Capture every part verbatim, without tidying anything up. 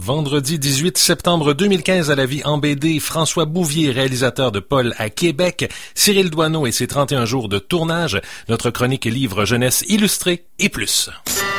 Vendredi dix-huit septembre deux mille quinze à la vie en B D, François Bouvier, réalisateur de Paul à Québec, Cyril Douaneau et ses trente et un jours de tournage, notre chronique livre jeunesse illustrée et plus.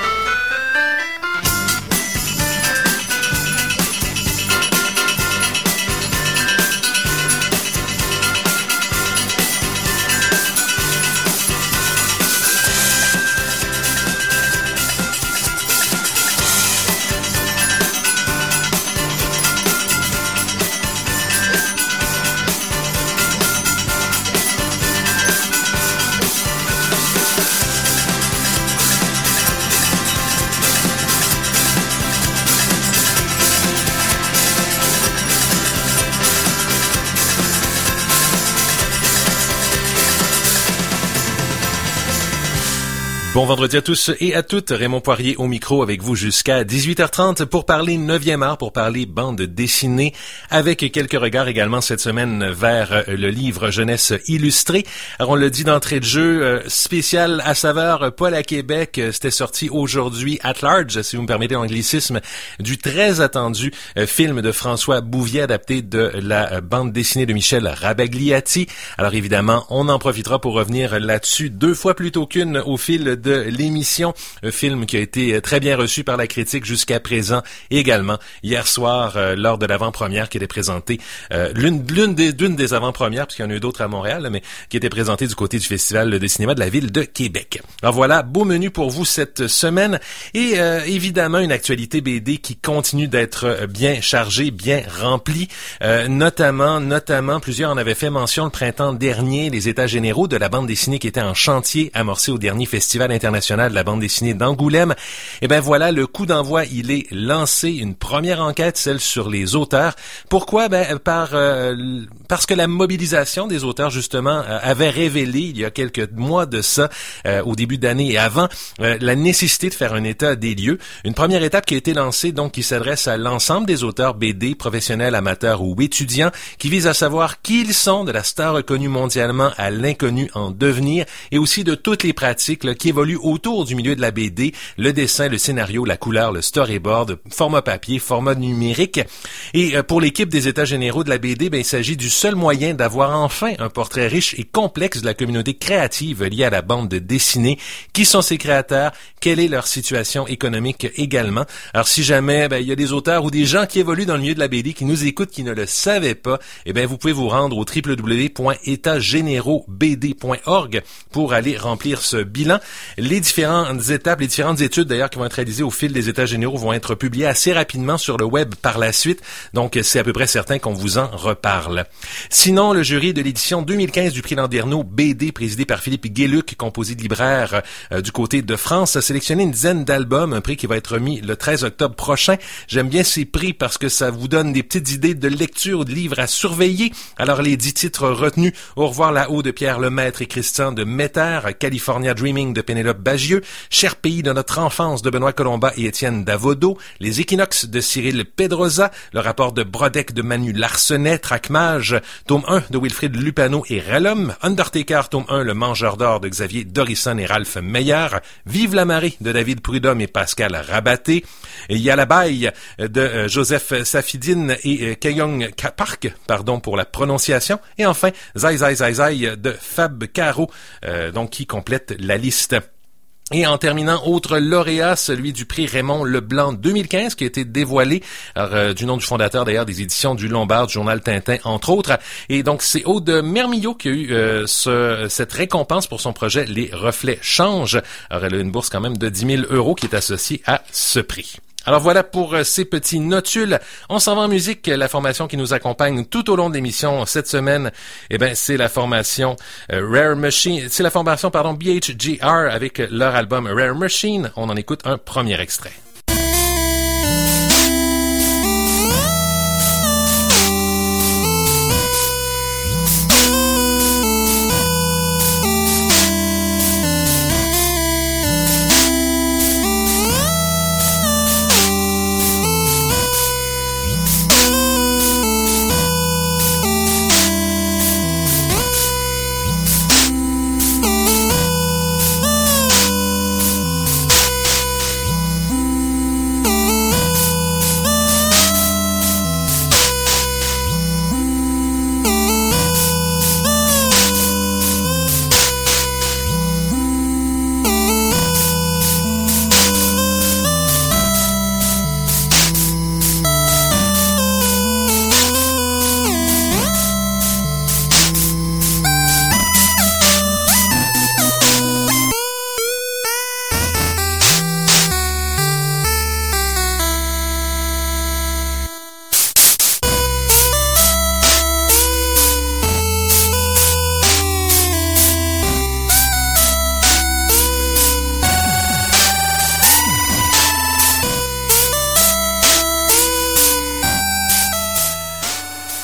Bon vendredi à tous et à toutes, Raymond Poirier au micro avec vous jusqu'à dix-huit heures trente pour parler neuvième art, pour parler bande dessinée, avec quelques regards également cette semaine vers le livre jeunesse illustré. Alors on le dit d'entrée de jeu, spécial à saveur Paul à Québec, c'était sorti aujourd'hui at large, si vous me permettez l'anglicisme, du très attendu film de François Bouvier adapté de la bande dessinée de Michel Rabagliati. Alors évidemment, on en profitera pour revenir là-dessus deux fois plutôt qu'une au fil de l'émission, un film qui a été très bien reçu par la critique jusqu'à présent et également hier soir euh, lors de l'avant-première qui était présentée, euh, l'une, l'une des, d'une des avant-premières, puisqu'il y en a eu d'autres à Montréal, mais qui était présentée du côté du Festival de cinéma de la ville de Québec. Alors voilà, beau menu pour vous cette semaine et euh, évidemment une actualité B D qui continue d'être bien chargée, bien remplie, euh, notamment, notamment, plusieurs en avaient fait mention le printemps dernier, les états généraux de la bande dessinée qui était en chantier amorcé au dernier festival international de la bande dessinée d'Angoulême. Et ben voilà, le coup d'envoi, il est lancé, une première enquête, celle sur les auteurs. Pourquoi? Ben par euh, parce que la mobilisation des auteurs justement euh, avait révélé il y a quelques mois de ça, euh, au début d'année et avant, euh, la nécessité de faire un état des lieux. Une première étape qui a été lancée, donc qui s'adresse à l'ensemble des auteurs B D, professionnels, amateurs ou étudiants, qui vise à savoir qui ils sont, de la star reconnue mondialement à l'inconnu en devenir, et aussi de toutes les pratiques là, qui évoluent autour du milieu de la B D, le dessin, le scénario, la couleur, le storyboard, format papier, format numérique. Et pour l'équipe des états généraux de la B D, ben, il s'agit du seul moyen d'avoir enfin un portrait riche et complexe de la communauté créative liée à la bande dessinée. Qui sont ses créateurs? Quelle est leur situation économique également? Alors si jamais ben, il y a des auteurs ou des gens qui évoluent dans le milieu de la B D qui nous écoutent, qui ne le savaient pas, eh ben vous pouvez vous rendre au w w w point états généraux b d point org pour aller remplir ce bilan. Les différentes étapes, les différentes études d'ailleurs qui vont être réalisées au fil des états généraux vont être publiées assez rapidement sur le web par la suite, donc c'est à peu près certain qu'on vous en reparle. Sinon, le jury de l'édition deux mille quinze du prix Landerneau B D, présidé par Philippe Guéluc, composé de libraire euh, du côté de France, a sélectionné une dizaine d'albums, un prix qui va être remis le treize octobre prochain. J'aime bien ces prix parce que ça vous donne des petites idées de lecture ou de livres à surveiller. Alors les dix titres retenus: Au revoir là-haut de Pierre Lemaître et Christian de Metter, California Dreaming de Pénélope Bagieux, Cher pays de notre enfance de Benoît Colomba et Étienne Davodo, Les équinoxes de Cyril Pedrosa, Le rapport de Brodeck de Manu Larsenet, Traquemage, tome un de Wilfrid Lupano et Rellum, Undertaker, tome un, Le mangeur d'or de Xavier Dorisson et Ralph Meyer, Vive la marée de David Prudhomme et Pascal Rabaté, il y a la baille de euh, Joseph Safidine et euh, Kayong Park, pardon pour la prononciation, et enfin Zai Zai Zai Zai de Fab Caro, euh, donc qui complète la liste. Et en terminant, autre lauréat, celui du prix Raymond Leblanc deux mille quinze, qui a été dévoilé alors, euh, du nom du fondateur d'ailleurs des éditions du Lombard, du journal Tintin, entre autres. Et donc, c'est Aude Mermillot qui a eu euh, ce, cette récompense pour son projet Les Reflets Changent. Alors, elle a une bourse quand même de dix mille euros qui est associée à ce prix. Alors voilà pour ces petits notules. On s'en va en musique. La formation qui nous accompagne tout au long de l'émission cette semaine, eh ben c'est la formation euh, Rare Machine. C'est la formation pardon B H G R avec leur album Rare Machine. On en écoute un premier extrait. Mm-hmm.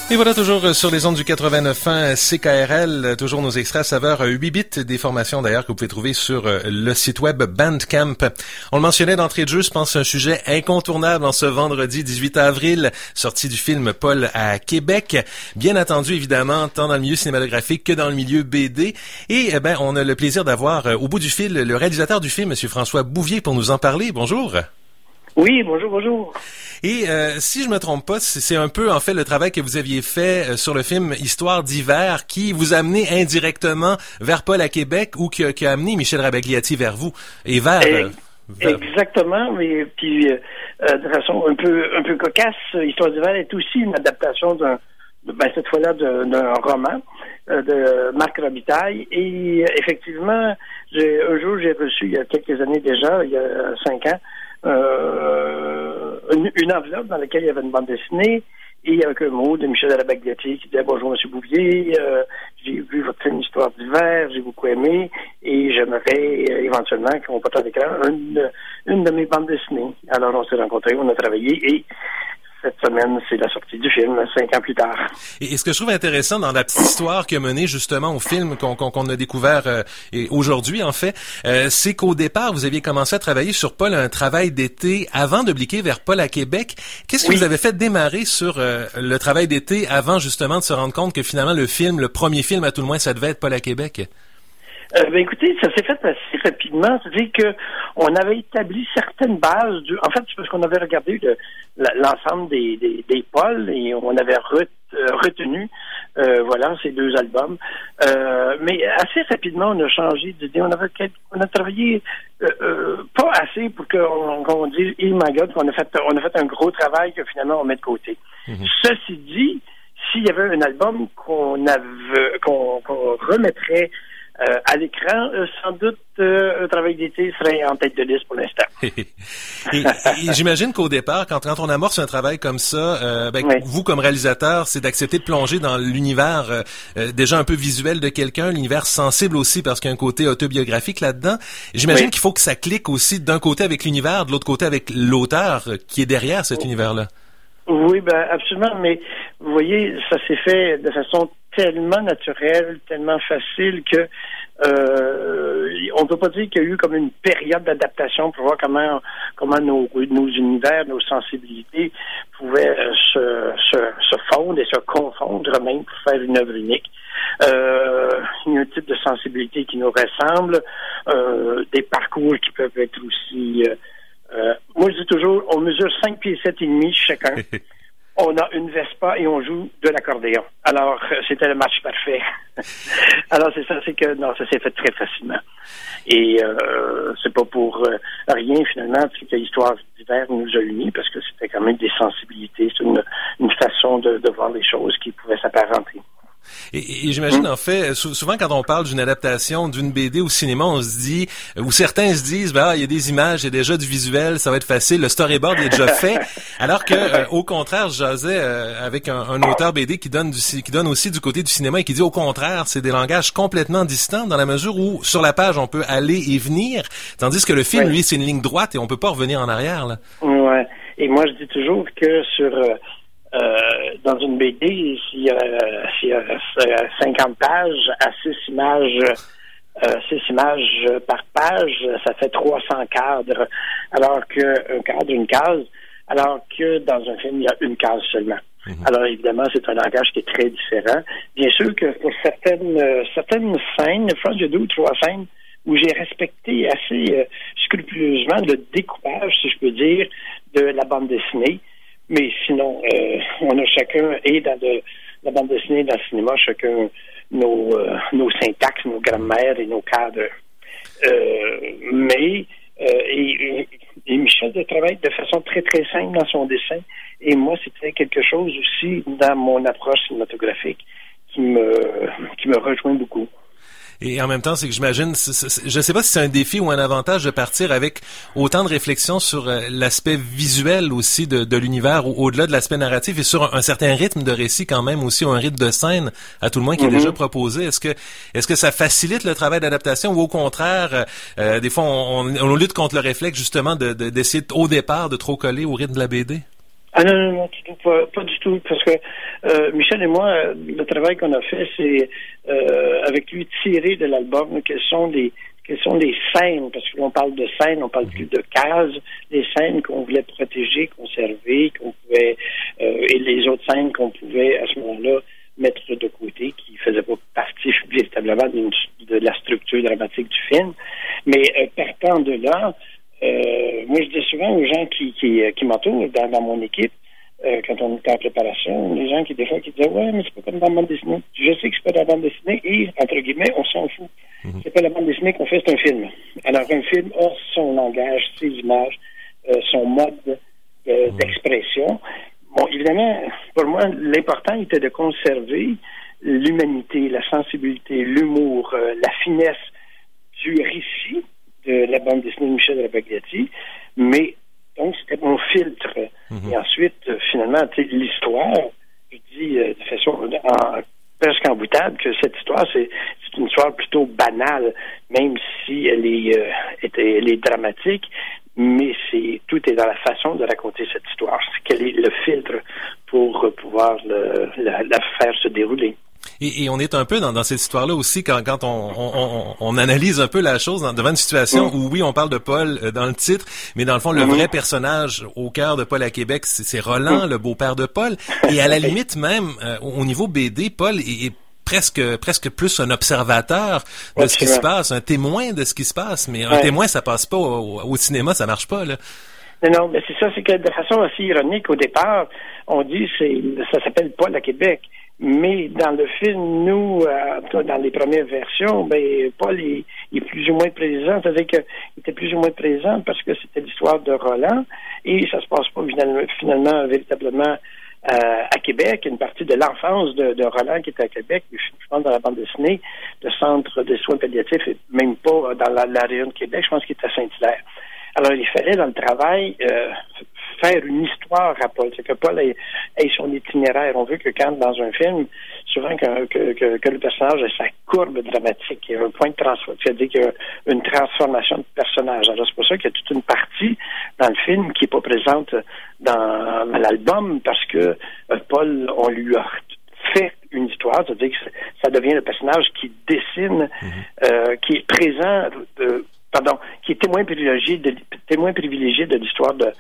Et voilà, toujours sur les ondes du quatre-vingt-neuf point un C K R L, toujours nos extraits saveur huit bits, des formations d'ailleurs que vous pouvez trouver sur le site web Bandcamp. On le mentionnait d'entrée de jeu, je pense un sujet incontournable en ce vendredi dix-huit avril, sortie du film Paul à Québec, bien attendu évidemment, tant dans le milieu cinématographique que dans le milieu B D. Et eh ben, on a le plaisir d'avoir au bout du fil le réalisateur du film, M. François Bouvier, pour nous en parler. Bonjour. Oui, bonjour, bonjour. Et euh, si je me trompe pas, c'est un peu en fait le travail que vous aviez fait euh, sur le film Histoire d'hiver qui vous a amené indirectement vers Paul à Québec ou qui a, qui a amené Michel Rabagliati vers vous et vers... Euh, vers... Exactement, mais puis euh, de façon un peu un peu cocasse, Histoire d'hiver est aussi une adaptation d'un, ben, cette fois-là d'un roman euh, de Marc Robitaille et effectivement, j'ai, un jour j'ai reçu il y a quelques années déjà, il y a cinq ans, Euh, une, une enveloppe dans laquelle il y avait une bande dessinée et avec un mot de Michel Rabagliati qui disait « Bonjour, M. Bouvier, euh, j'ai vu votre film Histoire d'hiver, j'ai beaucoup aimé et j'aimerais euh, éventuellement qu'on porte à l'écran une, une de mes bandes dessinées. » Alors on s'est rencontrés, on a travaillé et cette semaine, c'est la sortie du film, cinq ans plus tard. Et, et ce que je trouve intéressant dans la petite histoire qui a mené justement au film qu'on qu'on, qu'on a découvert euh, et aujourd'hui, en fait, euh, c'est qu'au départ, vous aviez commencé à travailler sur Paul un travail d'été avant de bliquer vers Paul à Québec. Qu'est-ce qui oui. vous avait fait démarrer sur euh, le travail d'été avant justement de se rendre compte que finalement le film, le premier film à tout le moins, ça devait être Paul à Québec? Euh, ben écoutez, ça s'est fait assez rapidement. C'est-à-dire que on avait établi certaines bases. Du, en fait, c'est parce qu'on avait regardé le, l'ensemble des, des, des pôles et on avait re, euh, retenu, euh, voilà, ces deux albums. Euh, mais assez rapidement, on a changé d'idée. On avait, on a travaillé euh, euh, pas assez pour qu'on, qu'on dise, hey my God, qu'on a fait, on a fait un gros travail que finalement on met de côté. Mm-hmm. Ceci dit, s'il y avait un album qu'on avait, qu'on, qu'on remettrait Euh, à l'écran, euh, sans doute, euh, un travail d'été serait en tête de liste pour l'instant. et, et j'imagine qu'au départ, quand, quand on amorce un travail comme ça, euh, ben, oui. vous, comme réalisateur, c'est d'accepter de plonger dans l'univers euh, euh, déjà un peu visuel de quelqu'un, l'univers sensible aussi, parce qu'il y a un côté autobiographique là-dedans. J'imagine oui. qu'il faut que ça clique aussi d'un côté avec l'univers, de l'autre côté avec l'auteur qui est derrière cet oui. univers-là. Oui, ben absolument, mais vous voyez, ça s'est fait de façon tellement naturelle, tellement facile que euh, on ne peut pas dire qu'il y a eu comme une période d'adaptation pour voir comment comment nos, nos univers, nos sensibilités pouvaient se, se, se fondre et se confondre même pour faire une œuvre unique. Euh, il y a un type de sensibilité qui nous ressemble, euh, des parcours qui peuvent être aussi... Euh, Euh, moi, je dis toujours, on mesure cinq pieds sept et demi chacun. On a une Vespa et on joue de l'accordéon. Alors, c'était le match parfait. Alors, c'est ça, c'est que, non, ça s'est fait très facilement. Et euh, c'est pas pour euh, rien, finalement, c'est que l'Histoire d'hiver nous a unis, parce que c'était quand même des sensibilités, c'est une, une façon de, de voir les choses qui pouvaient s'apparenter. Et, et j'imagine, en fait, souvent quand on parle d'une adaptation d'une B D au cinéma, on se dit, ou certains se disent, bah, il y a des images, il y a déjà du visuel, ça va être facile, le storyboard est déjà fait. Alors que, euh, au contraire, je jasais euh, avec un, un auteur B D qui donne du, qui donne aussi du côté du cinéma et qui dit, au contraire, c'est des langages complètement distants dans la mesure où, sur la page, on peut aller et venir, tandis que le film, ouais. lui, c'est une ligne droite et on peut pas revenir en arrière, là. Ouais. Et moi, je dis toujours que sur, euh, Euh, dans une B D, s'il y a, s'il y a cinquante pages à six images, euh, six images par page, ça fait trois cents cadres, alors qu'un cadre, une case, alors que dans un film, il y a une case seulement. Mm-hmm. Alors évidemment, c'est un langage qui est très différent. Bien sûr que pour certaines, euh, certaines scènes, je pense qu'il y a deux ou trois scènes où j'ai respecté assez euh, scrupuleusement le découpage, si je peux dire, de la bande dessinée. Mais sinon, euh, on a chacun, et dans de, la bande dessinée, dans le cinéma, chacun nos, euh, nos syntaxes, nos grammaires et nos cadres. Euh, mais, euh, et, et Michel travaille de façon très, très simple dans son dessin. Et moi, c'était quelque chose aussi dans mon approche cinématographique qui me, qui me rejoint beaucoup. Et en même temps, c'est que j'imagine, c'est, c'est, je ne sais pas si c'est un défi ou un avantage de partir avec autant de réflexion sur euh, l'aspect visuel aussi de, de l'univers, ou au-delà de l'aspect narratif, et sur un, un certain rythme de récit quand même aussi, ou un rythme de scène, à tout le moins, qui mm-hmm. est déjà proposé. Est-ce que est-ce que ça facilite le travail d'adaptation, ou au contraire, euh, des fois, on, on, on lutte contre le réflexe justement de, de, d'essayer au départ de trop coller au rythme de la B D? Ah non, non, non, tout, pas, pas du tout, parce que euh, Michel et moi, le travail qu'on a fait, c'est euh, avec lui tirer de l'album quelles sont les quelles sont les scènes, parce que l'on parle de scènes, on parle plus de cases, les scènes qu'on voulait protéger, conserver, qu'on pouvait euh, et les autres scènes qu'on pouvait à ce moment-là mettre de côté, qui ne faisaient pas partie véritablement de la structure dramatique du film. Mais euh, partant de là, euh, moi je dis souvent aux gens qui, qui, qui m'entourent dans, dans mon équipe, euh, quand on était en préparation, les gens qui des fois qui disaient ouais, mais c'est pas comme dans la bande dessinée. Je sais que c'est pas dans la bande dessinée et, entre guillemets, on s'en fout. Mm-hmm. C'est pas la bande dessinée qu'on fait, c'est un film. Alors un film a son langage, ses images, euh, son mode de, mm-hmm. d'expression. Bon, évidemment, pour moi, l'important était de conserver l'humanité, la sensibilité, l'humour, euh, la finesse du récit de la bande dessinée de Michel Rabagliati, mais donc c'était mon filtre. Mm-hmm. Et ensuite, euh, finalement, l'histoire, je dis euh, de façon en, presque en boutade que cette histoire, c'est, c'est une histoire plutôt banale, même si elle est, euh, était, elle est dramatique, mais c'est tout est dans la façon de raconter cette histoire. Quel est le filtre pour euh, pouvoir le, la, la faire se dérouler. Et, et on est un peu dans, dans cette histoire-là aussi quand, quand on, on, on, on analyse un peu la chose dans, devant une situation mmh. où oui, on parle de Paul euh, dans le titre, mais dans le fond, le mmh. vrai personnage au cœur de Paul à Québec, c'est, c'est Roland, mmh. le beau-père de Paul. Et à la limite même, euh, au niveau B D, Paul est, est presque presque plus un observateur de ouais, ce qui vrai. se passe, un témoin de ce qui se passe. Mais un ouais. témoin, ça passe pas. Au, au cinéma, ça marche pas, là. Non, non, mais c'est ça, c'est que de façon assez ironique, au départ, on dit c'est ça s'appelle Paul à Québec. Mais dans le film, nous, euh, dans les premières versions, ben Paul est, est plus ou moins présent, c'est-à-dire qu'il était plus ou moins présent parce que c'était l'histoire de Roland et ça se passe pas finalement, finalement véritablement euh, à Québec. Une partie de l'enfance de, de Roland qui était à Québec, je pense dans la bande dessinée, le centre de soins palliatifs, et même pas dans la, la région de Québec, je pense qu'il était à Saint-Hilaire. Alors, il fallait, dans le travail, euh, faire une histoire à Paul. C'est que Paul ait, ait son itinéraire. On veut que quand, dans un film, souvent que, que, que, que le personnage ait sa courbe dramatique, il y a un point de transformation, c'est-à-dire qu'il y a une transformation de personnage. Alors, c'est pour ça qu'il y a toute une partie dans le film qui n'est pas présente dans, dans l'album, parce que euh, Paul, on lui a fait une histoire, c'est-à-dire que ça devient le personnage qui dessine, mm-hmm. euh, qui est présent... Euh, Pardon, qui est témoin privilégié de témoin privilégié de l'histoire de,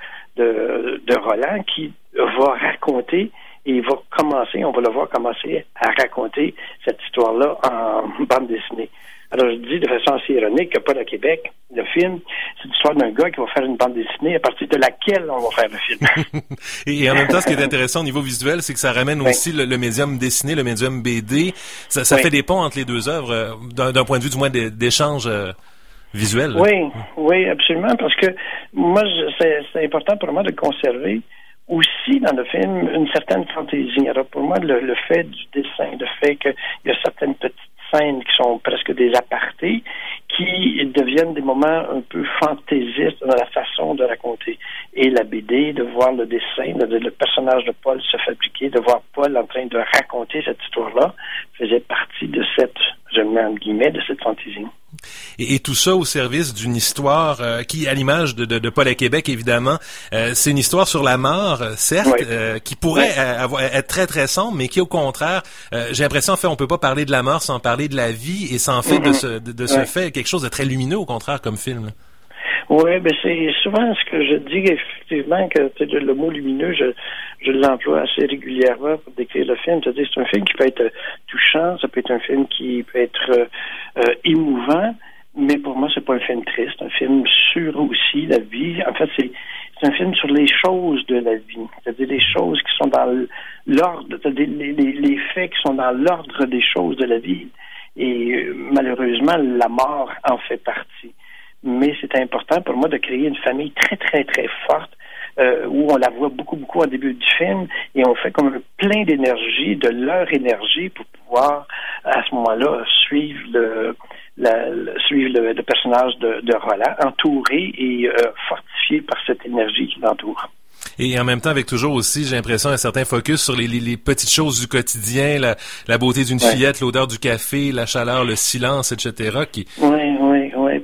de, de Roland, qui va raconter et il va commencer, on va le voir commencer à raconter cette histoire-là en bande dessinée. Alors, je dis de façon assez ironique que Paul à Québec, le film, c'est l'histoire d'un gars qui va faire une bande dessinée à partir de laquelle on va faire le film. Et en même temps, ce qui est intéressant au niveau visuel, c'est que ça ramène oui. aussi le, le médium dessiné, le médium B D. Ça, ça oui. fait des ponts entre les deux œuvres, d'un, d'un point de vue du moins d'échange euh, visuel. Oui, oui, absolument, parce que moi, je, c'est, c'est important pour moi de conserver aussi dans le film une certaine fantaisie. Alors pour moi, le, le fait du dessin, le fait qu'il y a certaines petites scènes qui sont presque des apartés, qui deviennent des moments un peu fantaisistes dans la façon de raconter. Et la B D, de voir le dessin, le, le personnage de Paul se fabriquer, de voir Paul en train de raconter cette histoire-là, faisait partie de cette, je mets en guillemets, de cette fantaisie. Et, et tout ça au service d'une histoire euh, qui, à l'image de, de, de Paul à Québec, évidemment, euh, c'est une histoire sur la mort, euh, certes, oui. euh, qui pourrait oui. euh, avoir, être très, très sombre, mais qui, au contraire, euh, j'ai l'impression, en fait, on peut pas parler de la mort sans parler de la vie, et sans fait mm-hmm. de ce, de, de ce oui. fait quelque chose de très lumineux, au contraire, comme film. Oui, ben c'est souvent ce que je dis, effectivement, que le mot lumineux, je, je l'emploie assez régulièrement pour décrire le film. C'est-à-dire c'est un film qui peut être touchant, ça peut être un film qui peut être euh, euh, émouvant, mais pour moi, c'est pas un film triste, c'est un film sur aussi la vie. En fait, c'est, c'est un film sur les choses de la vie, c'est-à-dire les choses qui sont dans l'ordre, c'est-à-dire les, les, les faits qui sont dans l'ordre des choses de la vie. Et euh, malheureusement, la mort en fait partie. Mais c'est important pour moi de créer une famille très, très, très forte euh, où on la voit beaucoup, beaucoup au début du film et on fait comme un plein d'énergie, de leur énergie pour pouvoir, à ce moment-là, suivre le, la, le, suivre le, le personnage de, de Roland, entouré et euh, fortifié par cette énergie qui l'entoure. Et en même temps, avec toujours aussi, j'ai l'impression, un certain focus sur les, les, les petites choses du quotidien, la, la beauté d'une ouais. fillette, l'odeur du café, la chaleur, le silence, et cetera. Qui... Oui, oui, oui. Pour moi, c'est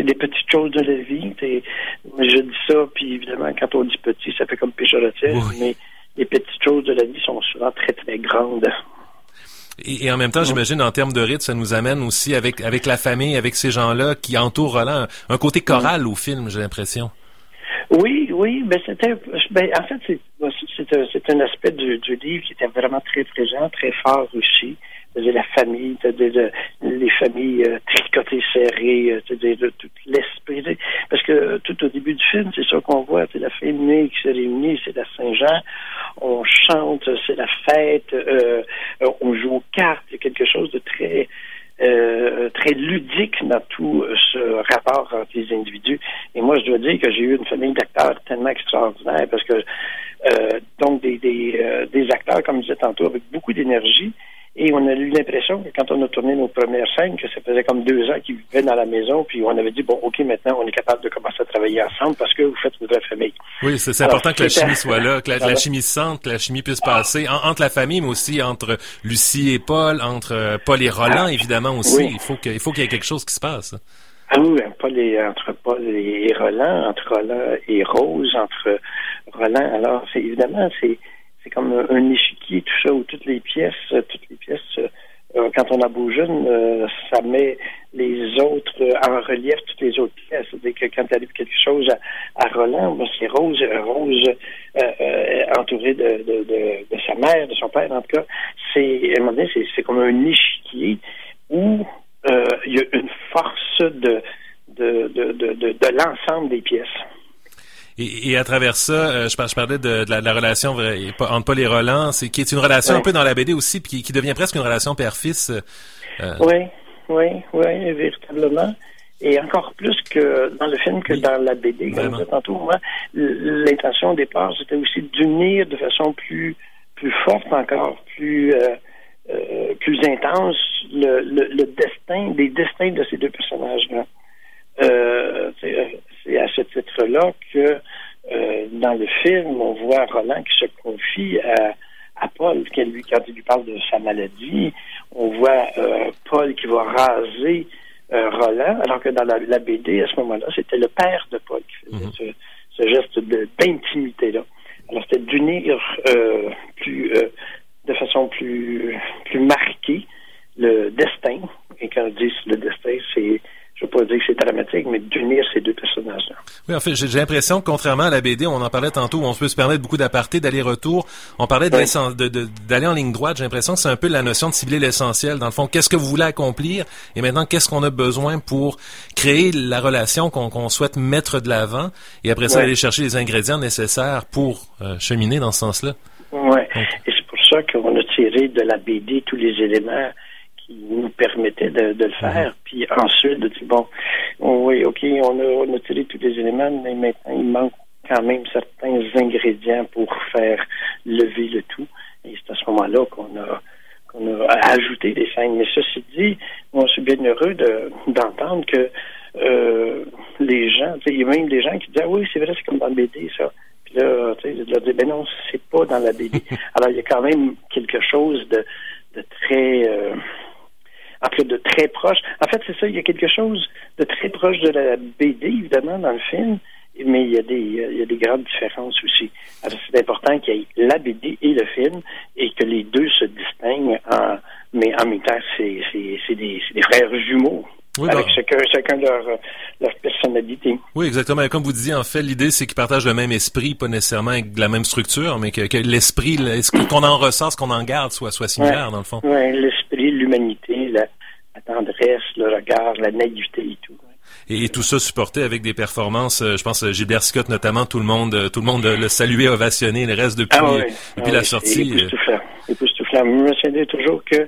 c'est des petites choses de la vie. T'sais, je dis ça, puis évidemment, quand on dit petit, ça fait comme péjoratif, oui. mais les petites choses de la vie sont souvent très, très grandes. Et, et en même temps, j'imagine, en termes de rythme, ça nous amène aussi avec avec la famille, avec ces gens-là qui entourent Roland, un, un côté choral mmh. au film, j'ai l'impression. Oui, oui, ben c'était, ben en fait, c'est c'est un, c'est un aspect du, du livre qui était vraiment très présent, très fort aussi. C'est-à-dire la famille, c'est-à-dire les familles euh, tricotées serrées, c'est-à-dire de, tout l'esprit. Parce que tout au début du film, c'est ça qu'on voit, c'est la famille qui se réunit, c'est la Saint-Jean, on chante, c'est la fête, euh, on joue aux cartes, il y a quelque chose de très euh, très ludique dans tout ce rapport entre les individus. Et moi, je dois dire que j'ai eu une famille d'acteurs tellement extraordinaire parce que euh, donc des des, euh, des acteurs, comme je disais tantôt, avec beaucoup d'énergie. Et on a eu l'impression que quand on a tourné nos premières scènes, que ça faisait comme deux ans qu'ils vivaient dans la maison, puis on avait dit, bon, OK, maintenant, on est capable de commencer à travailler ensemble parce que vous faites une vraie famille. Oui, c'est, c'est Alors, important que la chimie soit là, que la, la chimie se sente, que la chimie puisse passer en, entre la famille, mais aussi entre Lucie et Paul, entre Paul et Roland, évidemment, aussi. Oui. Il faut que, il faut qu'il y ait quelque chose qui se passe. Ah oui, Paul et, entre Paul et Roland, entre Roland et Rose, entre Roland. Alors, c'est évidemment, c'est C'est comme un, un échiquier, tout ça, où toutes les pièces, toutes les pièces, euh, quand on a bougé, euh, ça met les autres euh, en relief, toutes les autres pièces. C'est-à-dire que quand il arrive quelque chose à, à Roland, ben, c'est Rose, Rose euh, euh, entourée de, de, de, de sa mère, de son père, en tout cas. C'est, à un moment donné, c'est, c'est comme un échiquier où euh, il y a une force de, de, de, de, de, de l'ensemble des pièces. Et, et à travers ça, euh, je, je parlais de, de, la, de la relation entre Paul et Roland, c'est qui est une relation oui. un peu dans la B D aussi, puis qui, qui devient presque une relation père-fils. Euh... Oui, oui, oui, véritablement. Et encore plus que dans le film que oui. dans la B D, comme je disais tantôt, moi, l'intention au départ, c'était aussi d'unir de façon plus plus forte encore, plus euh, euh, plus intense, le, le, le destin, des destins de ces deux personnages-là. Euh, c'est, c'est à ce titre-là que euh, dans le film, on voit Roland qui se confie à, à Paul, qui lui, quand il lui parle de sa maladie, on voit euh, Paul qui va raser euh, Roland, alors que dans la, la B D, à ce moment-là, c'était le père de Paul qui faisait mm-hmm. ce, ce geste de, d'intimité-là. Alors, c'était d'unir euh, plus euh, de façon plus plus marquée le destin. Et quand je dis le destin, c'est je ne veux pas dire que c'est dramatique, mais d'unir ces deux personnages-là. Oui, en fait, j'ai, j'ai l'impression que contrairement à la B D, on en parlait tantôt, où on peut se permettre beaucoup d'apartés, d'aller-retour. On parlait de oui. de, de, d'aller en ligne droite. J'ai l'impression que c'est un peu la notion de cibler l'essentiel. Dans le fond, qu'est-ce que vous voulez accomplir? Et maintenant, qu'est-ce qu'on a besoin pour créer la relation qu'on, qu'on souhaite mettre de l'avant? Et après ça, oui. aller chercher les ingrédients nécessaires pour euh, cheminer dans ce sens-là. Oui. Et c'est pour ça qu'on a tiré de la B D tous les éléments qui nous permettait de, de le faire. Mmh. Puis ensuite, de dire, bon, oui, OK, on a, on a tiré tous les éléments, mais maintenant, il manque quand même certains ingrédients pour faire lever le tout. Et c'est à ce moment-là qu'on a, qu'on a ajouté des scènes. Mais ceci dit, moi, je suis bien heureux de, d'entendre que euh, les gens, il y a même des gens qui disent, ah oui, c'est vrai, c'est comme dans le B D, ça. Puis là, tu sais, de leur dire, ben non, c'est pas dans la B D. Alors, il y a quand même quelque chose de, de très... Euh, En fait, de très proche. En fait, c'est ça, il y a quelque chose de très proche de la B D, évidemment, dans le film, mais il y a des, il y a des grandes différences aussi. Alors, c'est important qu'il y ait la B D et le film, et que les deux se distinguent, en, mais en même temps, c'est, c'est, c'est, des, c'est des frères jumeaux. Oui, avec bah. chacun, chacun leur, leur personnalité. Oui, exactement. Et comme vous disiez, en fait, l'idée, c'est qu'ils partagent le même esprit, pas nécessairement avec la même structure, mais que, que l'esprit, qu'on en ressort, ce qu'on en garde, soit, soit similaire, ouais. dans le fond. Oui, l'esprit, l'humanité, la, la tendresse, le regard, la naïveté et tout. Et, et tout ça supporté avec des performances, euh, je pense, Gilbert Scott notamment, tout le monde, tout le monde le saluait, ovationné, le reste depuis, ah oui, depuis ah la oui, sortie. C'est époustouflant. Époustouflant. Je me souviens toujours que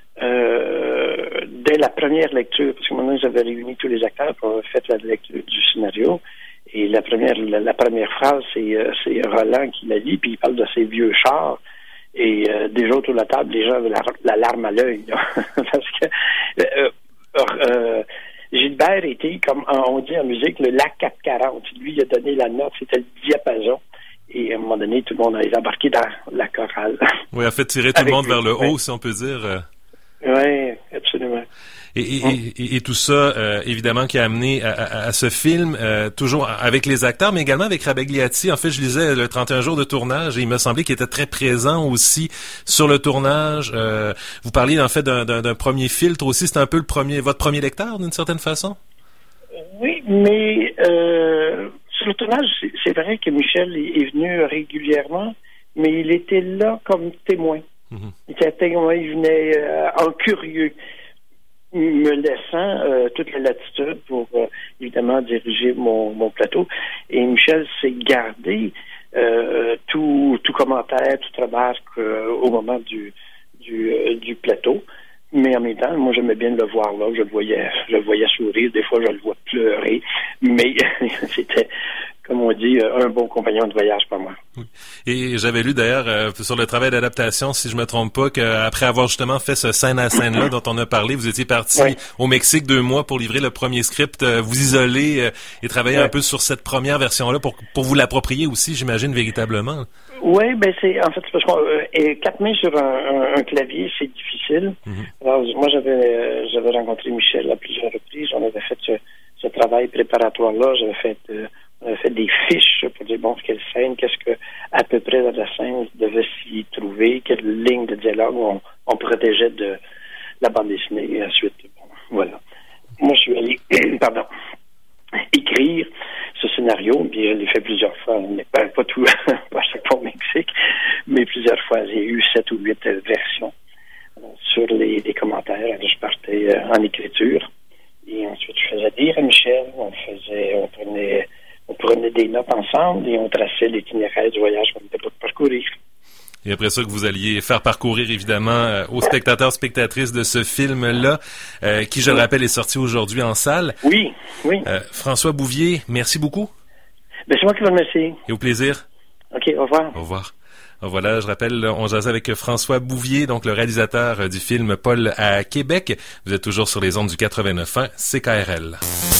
Euh, dès la première lecture, parce que maintenant j'avais réuni tous les acteurs pour avoir fait la lecture du scénario, et la première la, la première phrase, c'est, euh, c'est Roland qui la lit, puis il parle de ses vieux chars, et euh, déjà autour de la table, les gens avaient la, la larme à l'œil, parce que euh, euh, Gilbert était, comme on dit en musique, le lac quatre cent quarante. Lui, il a donné la note, c'était le diapason. Et à un moment donné, tout le monde a embarqué dans la chorale. Oui, en fait, tirer tout Avec le monde vers le haut, si on peut dire. Oui, absolument. Et, et, et, et tout ça, euh, évidemment, qui a amené à, à, à ce film, euh, toujours avec les acteurs, mais également avec Rabagliati. En fait, je lisais le trente et un jours de tournage et il me semblait qu'il était très présent aussi sur le tournage. Euh, vous parliez en fait d'un, d'un, d'un premier filtre aussi. C'était un peu le premier, votre premier lecteur d'une certaine façon? Oui, mais euh, sur le tournage, c'est, c'est vrai que Michel est, est venu régulièrement, mais il était là comme témoin. Mm-hmm. Il était témoin, il venait euh, en curieux, me laissant euh, toute la latitude pour, euh, évidemment, diriger mon, mon plateau. Et Michel s'est gardé euh, tout, tout commentaire, toute remarque euh, au moment du, du, euh, du plateau. Mais en même temps, moi, j'aimais bien le voir là. Je le voyais, je le voyais sourire. Des fois, je le vois pleurer. Mais c'était, comme on dit, un bon compagnon de voyage pour moi. Oui. Et j'avais lu d'ailleurs euh, sur le travail d'adaptation, si je me trompe pas, qu'après avoir justement fait ce scène à scène-là dont on a parlé, vous étiez parti oui. au Mexique deux mois pour livrer le premier script, euh, vous isoler euh, et travailler oui. un peu sur cette première version-là pour, pour vous l'approprier aussi, j'imagine, véritablement. Oui, ben c'est en fait c'est parce que euh, quatre mains sur un, un, un clavier, c'est difficile. Mm-hmm. Alors moi j'avais euh, j'avais rencontré Michel à plusieurs reprises. On avait fait ce, ce travail préparatoire-là. J'avais fait euh, on avait fait des fiches pour dire bon quelle scène, qu'est-ce que à peu près dans la scène devait s'y trouver, quelle ligne de dialogue on, on protégeait de la bande dessinée et ensuite bon, voilà. Moi je suis allé pardon écrire ce scénario, puis je l'ai fait plusieurs fois, mais pas, pas tout, pas chaque fois au Mexique, mais plusieurs fois. J'ai eu sept ou huit euh, versions euh, sur les, les commentaires. Alors, je partais euh, en écriture, et ensuite je faisais dire à Michel, on faisait, on prenait, on prenait des notes ensemble, et on traçait l'itinéraire du voyage qu'on était pour parcourir. Et après ça, que vous alliez faire parcourir, évidemment, euh, aux spectateurs, spectatrices de ce film-là, euh, qui, je le rappelle, est sorti aujourd'hui en salle. Oui, oui. Euh, François Bouvier, merci beaucoup. Ben, c'est moi qui vous remercie. Et au plaisir. OK, au revoir. Au revoir. Voilà, je rappelle, on jasait avec François Bouvier, donc le réalisateur du film Paul à Québec. Vous êtes toujours sur les ondes du quatre-vingt-neuf point un C K R L.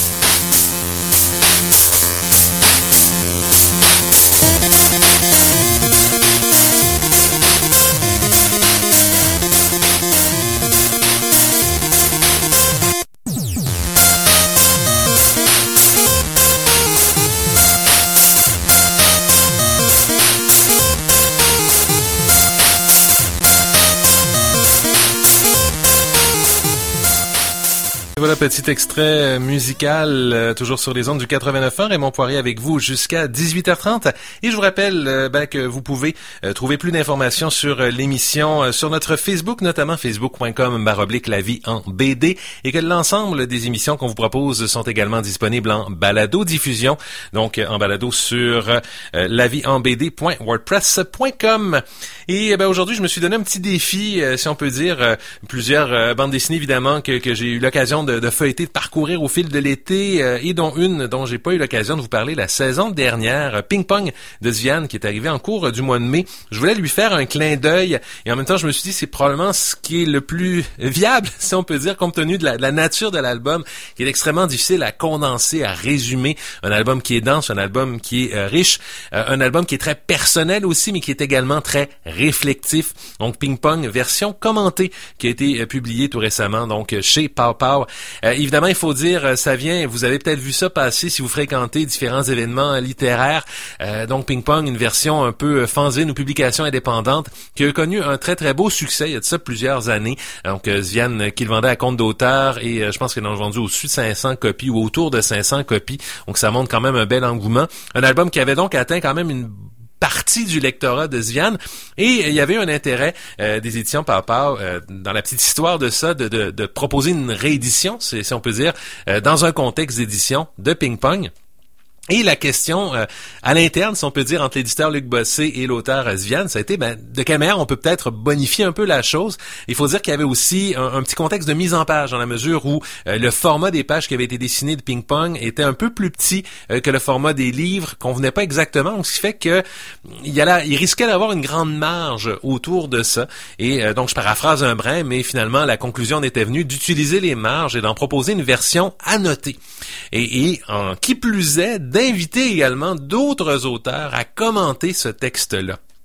Voilà, petit extrait musical, euh, toujours sur les ondes du quatre-vingt-neuf point un. Raymond Poirier avec vous jusqu'à dix-huit heures trente. Et je vous rappelle euh, ben, que vous pouvez euh, trouver plus d'informations sur euh, l'émission euh, sur notre Facebook, notamment facebook point com barre oblique la vie en B D, et que l'ensemble des émissions qu'on vous propose sont également disponibles en balado-diffusion, donc euh, en balado sur euh, la vie en B D point wordpress point com. Et ben, aujourd'hui, je me suis donné un petit défi, euh, si on peut dire, euh, plusieurs euh, bandes dessinées évidemment que, que j'ai eu l'occasion de De, de feuilleter, de parcourir au fil de l'été, euh, et dont une dont j'ai pas eu l'occasion de vous parler la saison dernière, euh, Ping Pong de Sviane, qui est arrivé en cours euh, du mois de mai. Je voulais lui faire un clin d'œil, et en même temps, je me suis dit, c'est probablement ce qui est le plus viable, si on peut dire, compte tenu de la, de la nature de l'album, qui est extrêmement difficile à condenser, à résumer. Un album qui est dense, un album qui est euh, riche, euh, un album qui est très personnel aussi, mais qui est également très réflectif. Donc, Ping Pong, version commentée, qui a été euh, publiée tout récemment, donc chez Pow Pow. Euh, évidemment, il faut dire, euh, ça vient, vous avez peut-être vu ça passer si vous fréquentez différents événements euh, littéraires. Euh, donc, Ping Pong, une version un peu euh, fanzine ou publication indépendante qui a connu un très, très beau succès il y a de ça plusieurs années. Donc, euh, Sviane euh, qui le vendait à compte d'auteur et euh, je pense qu'il en a vendu au-dessus de cinq cents copies ou autour de cinq cents copies. Donc, ça montre quand même un bel engouement. Un album qui avait donc atteint quand même une partie du lectorat de Sviane, et il y avait un intérêt euh, des éditions Pow Pow euh, dans la petite histoire de ça, de, de, de proposer une réédition, si, si on peut dire, euh, dans un contexte d'édition de Ping Pong. Et la question euh, à l'interne, si on peut dire, entre l'éditeur Luc Bossé et l'auteur Sviane, ça a été ben, de quelle manière on peut peut-être bonifier un peu la chose. Il faut dire qu'il y avait aussi un, un petit contexte de mise en page, dans la mesure où euh, le format des pages qui avaient été dessinées de Ping Pong était un peu plus petit euh, que le format des livres, convenait pas exactement, donc ce qui fait que il, y a il risquait d'avoir une grande marge autour de ça. Et euh, donc je paraphrase un brin, mais finalement la conclusion en était venue d'utiliser les marges et d'en proposer une version annotée. Et, et en qui plus est, d'inviter également d'autres auteurs à commenter ce texte-là.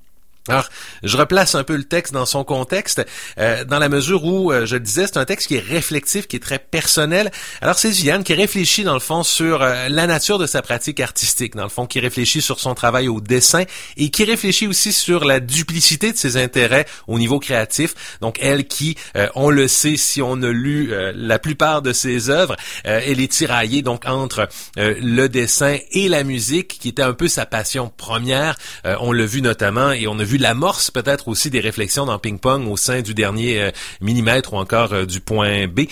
Alors, je replace un peu le texte dans son contexte, euh, dans la mesure où, euh, je le disais, c'est un texte qui est réflexif, qui est très personnel. Alors, c'est Viviane qui réfléchit, dans le fond, sur euh, la nature de sa pratique artistique, dans le fond, qui réfléchit sur son travail au dessin et qui réfléchit aussi sur la duplicité de ses intérêts au niveau créatif. Donc, elle qui, euh, on le sait, si on a lu euh, la plupart de ses œuvres, euh, elle est tiraillée donc entre euh, le dessin et la musique, qui était un peu sa passion première. Euh, on l'a vu notamment, et on a vu l'amorce peut-être aussi des réflexions dans Ping Pong au sein du dernier euh, millimètre ou encore euh, du point B.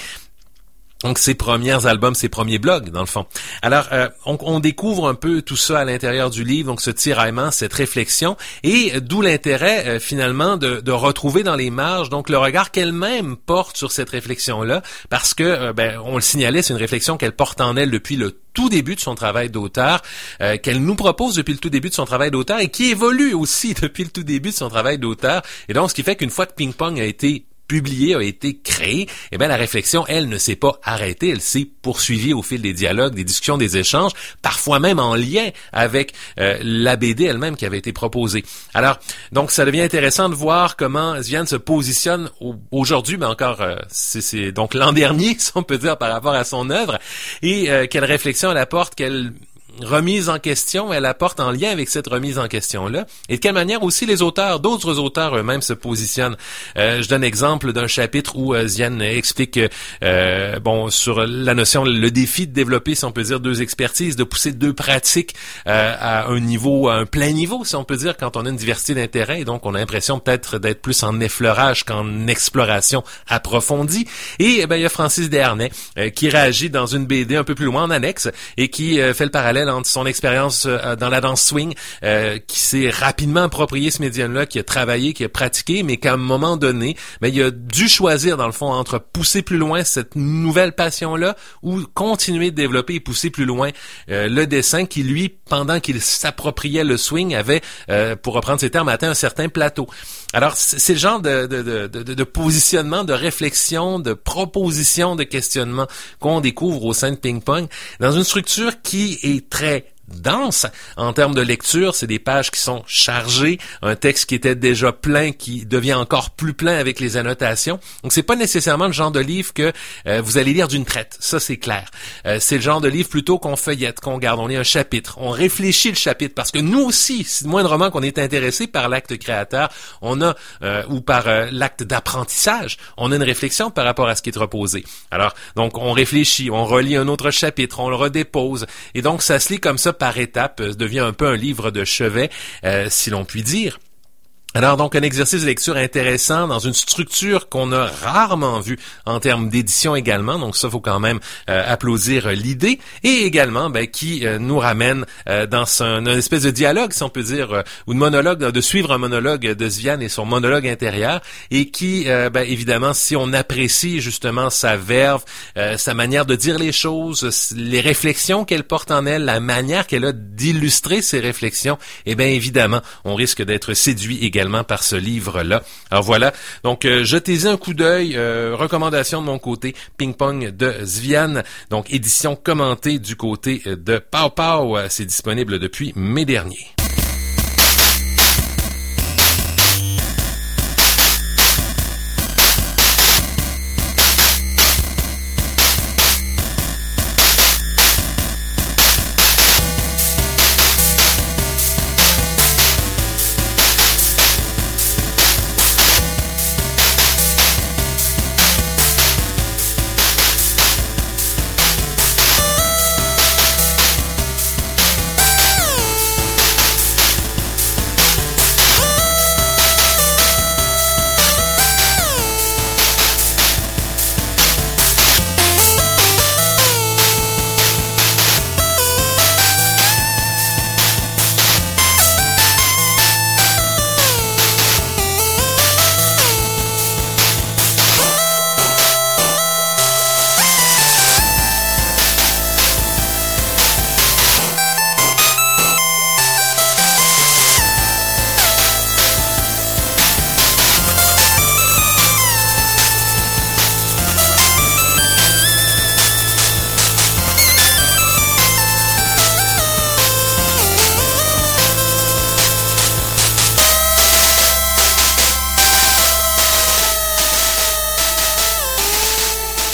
Donc, ses premiers albums, ses premiers blogs, dans le fond. Alors, euh, on, on découvre un peu tout ça à l'intérieur du livre, donc ce tiraillement, cette réflexion, et d'où l'intérêt, euh, finalement, de, de retrouver dans les marges, donc, le regard qu'elle-même porte sur cette réflexion-là, parce que, euh, ben, on le signalait, c'est une réflexion qu'elle porte en elle depuis le tout début de son travail d'auteur, euh, qu'elle nous propose depuis le tout début de son travail d'auteur, et qui évolue aussi depuis le tout début de son travail d'auteur. Et donc, ce qui fait qu'une fois que Ping Pong a été publié, a été créé, eh bien la réflexion, elle, ne s'est pas arrêtée, elle s'est poursuivie au fil des dialogues, des discussions, des échanges, parfois même en lien avec euh, la B D elle-même qui avait été proposée. Alors, donc, ça devient intéressant de voir comment Viviane se positionne au, aujourd'hui, mais encore, euh, c'est, c'est donc l'an dernier, si on peut dire, par rapport à son œuvre, et euh, quelle réflexion elle apporte, quelle remise en question elle apporte en lien avec cette remise en question-là, et de quelle manière aussi les auteurs, d'autres auteurs eux-mêmes se positionnent. Euh, je donne exemple d'un chapitre où euh, Ziane explique euh, bon sur la notion, le défi de développer, si on peut dire, deux expertises, de pousser deux pratiques euh, à un niveau, à un plein niveau, si on peut dire, quand on a une diversité d'intérêts, et donc on a l'impression peut-être d'être plus en effleurage qu'en exploration approfondie. Et eh ben, il y a Francis Desharnais euh, qui réagit dans une B D un peu plus loin en annexe, et qui euh, fait le parallèle entre son expérience euh, dans la danse swing, euh, qui s'est rapidement approprié ce médium-là, qui a travaillé, qui a pratiqué, mais qu'à un moment donné, ben, il a dû choisir, dans le fond, entre pousser plus loin cette nouvelle passion-là ou continuer de développer et pousser plus loin euh, le dessin qui, lui, pendant qu'il s'appropriait le swing, avait, euh, pour reprendre ses termes, atteint un certain plateau. Alors, c'est le genre de, de, de, de, de positionnement, de réflexion, de proposition, de questionnement qu'on découvre au sein de Ping Pong, dans une structure qui est très dense en termes de lecture. C'est des pages qui sont chargées, un texte qui était déjà plein qui devient encore plus plein avec les annotations. Donc c'est pas nécessairement le genre de livre que euh, vous allez lire d'une traite, ça c'est clair. Euh, c'est le genre de livre plutôt qu'on feuillette, qu'on garde, on lit un chapitre, on réfléchit le chapitre, parce que nous aussi, c'est moindrement qu'on est intéressé par l'acte créateur, on a euh, ou par euh, l'acte d'apprentissage, on a une réflexion par rapport à ce qui est proposé. Alors donc on réfléchit, on relit un autre chapitre, on le redépose, et donc ça se lit comme ça par étapes, devient un peu un livre de chevet, euh, si l'on peut dire. Alors donc un exercice de lecture intéressant dans une structure qu'on a rarement vue en termes d'édition également, donc ça faut quand même euh, applaudir euh, l'idée, et également ben, qui euh, nous ramène euh, dans un, une espèce de dialogue, si on peut dire, euh, ou de monologue, de suivre un monologue de Viviane et son monologue intérieur, et qui euh, ben, évidemment, si on apprécie justement sa verve, euh, sa manière de dire les choses, les réflexions qu'elle porte en elle, la manière qu'elle a d'illustrer ses réflexions, eh bien évidemment on risque d'être séduit également par ce livre-là. Alors voilà, donc euh, jetez-y un coup d'œil, euh, recommandation de mon côté, Ping Pong de Viviane, donc édition commentée du côté de Pow Pow, c'est disponible depuis mai dernier.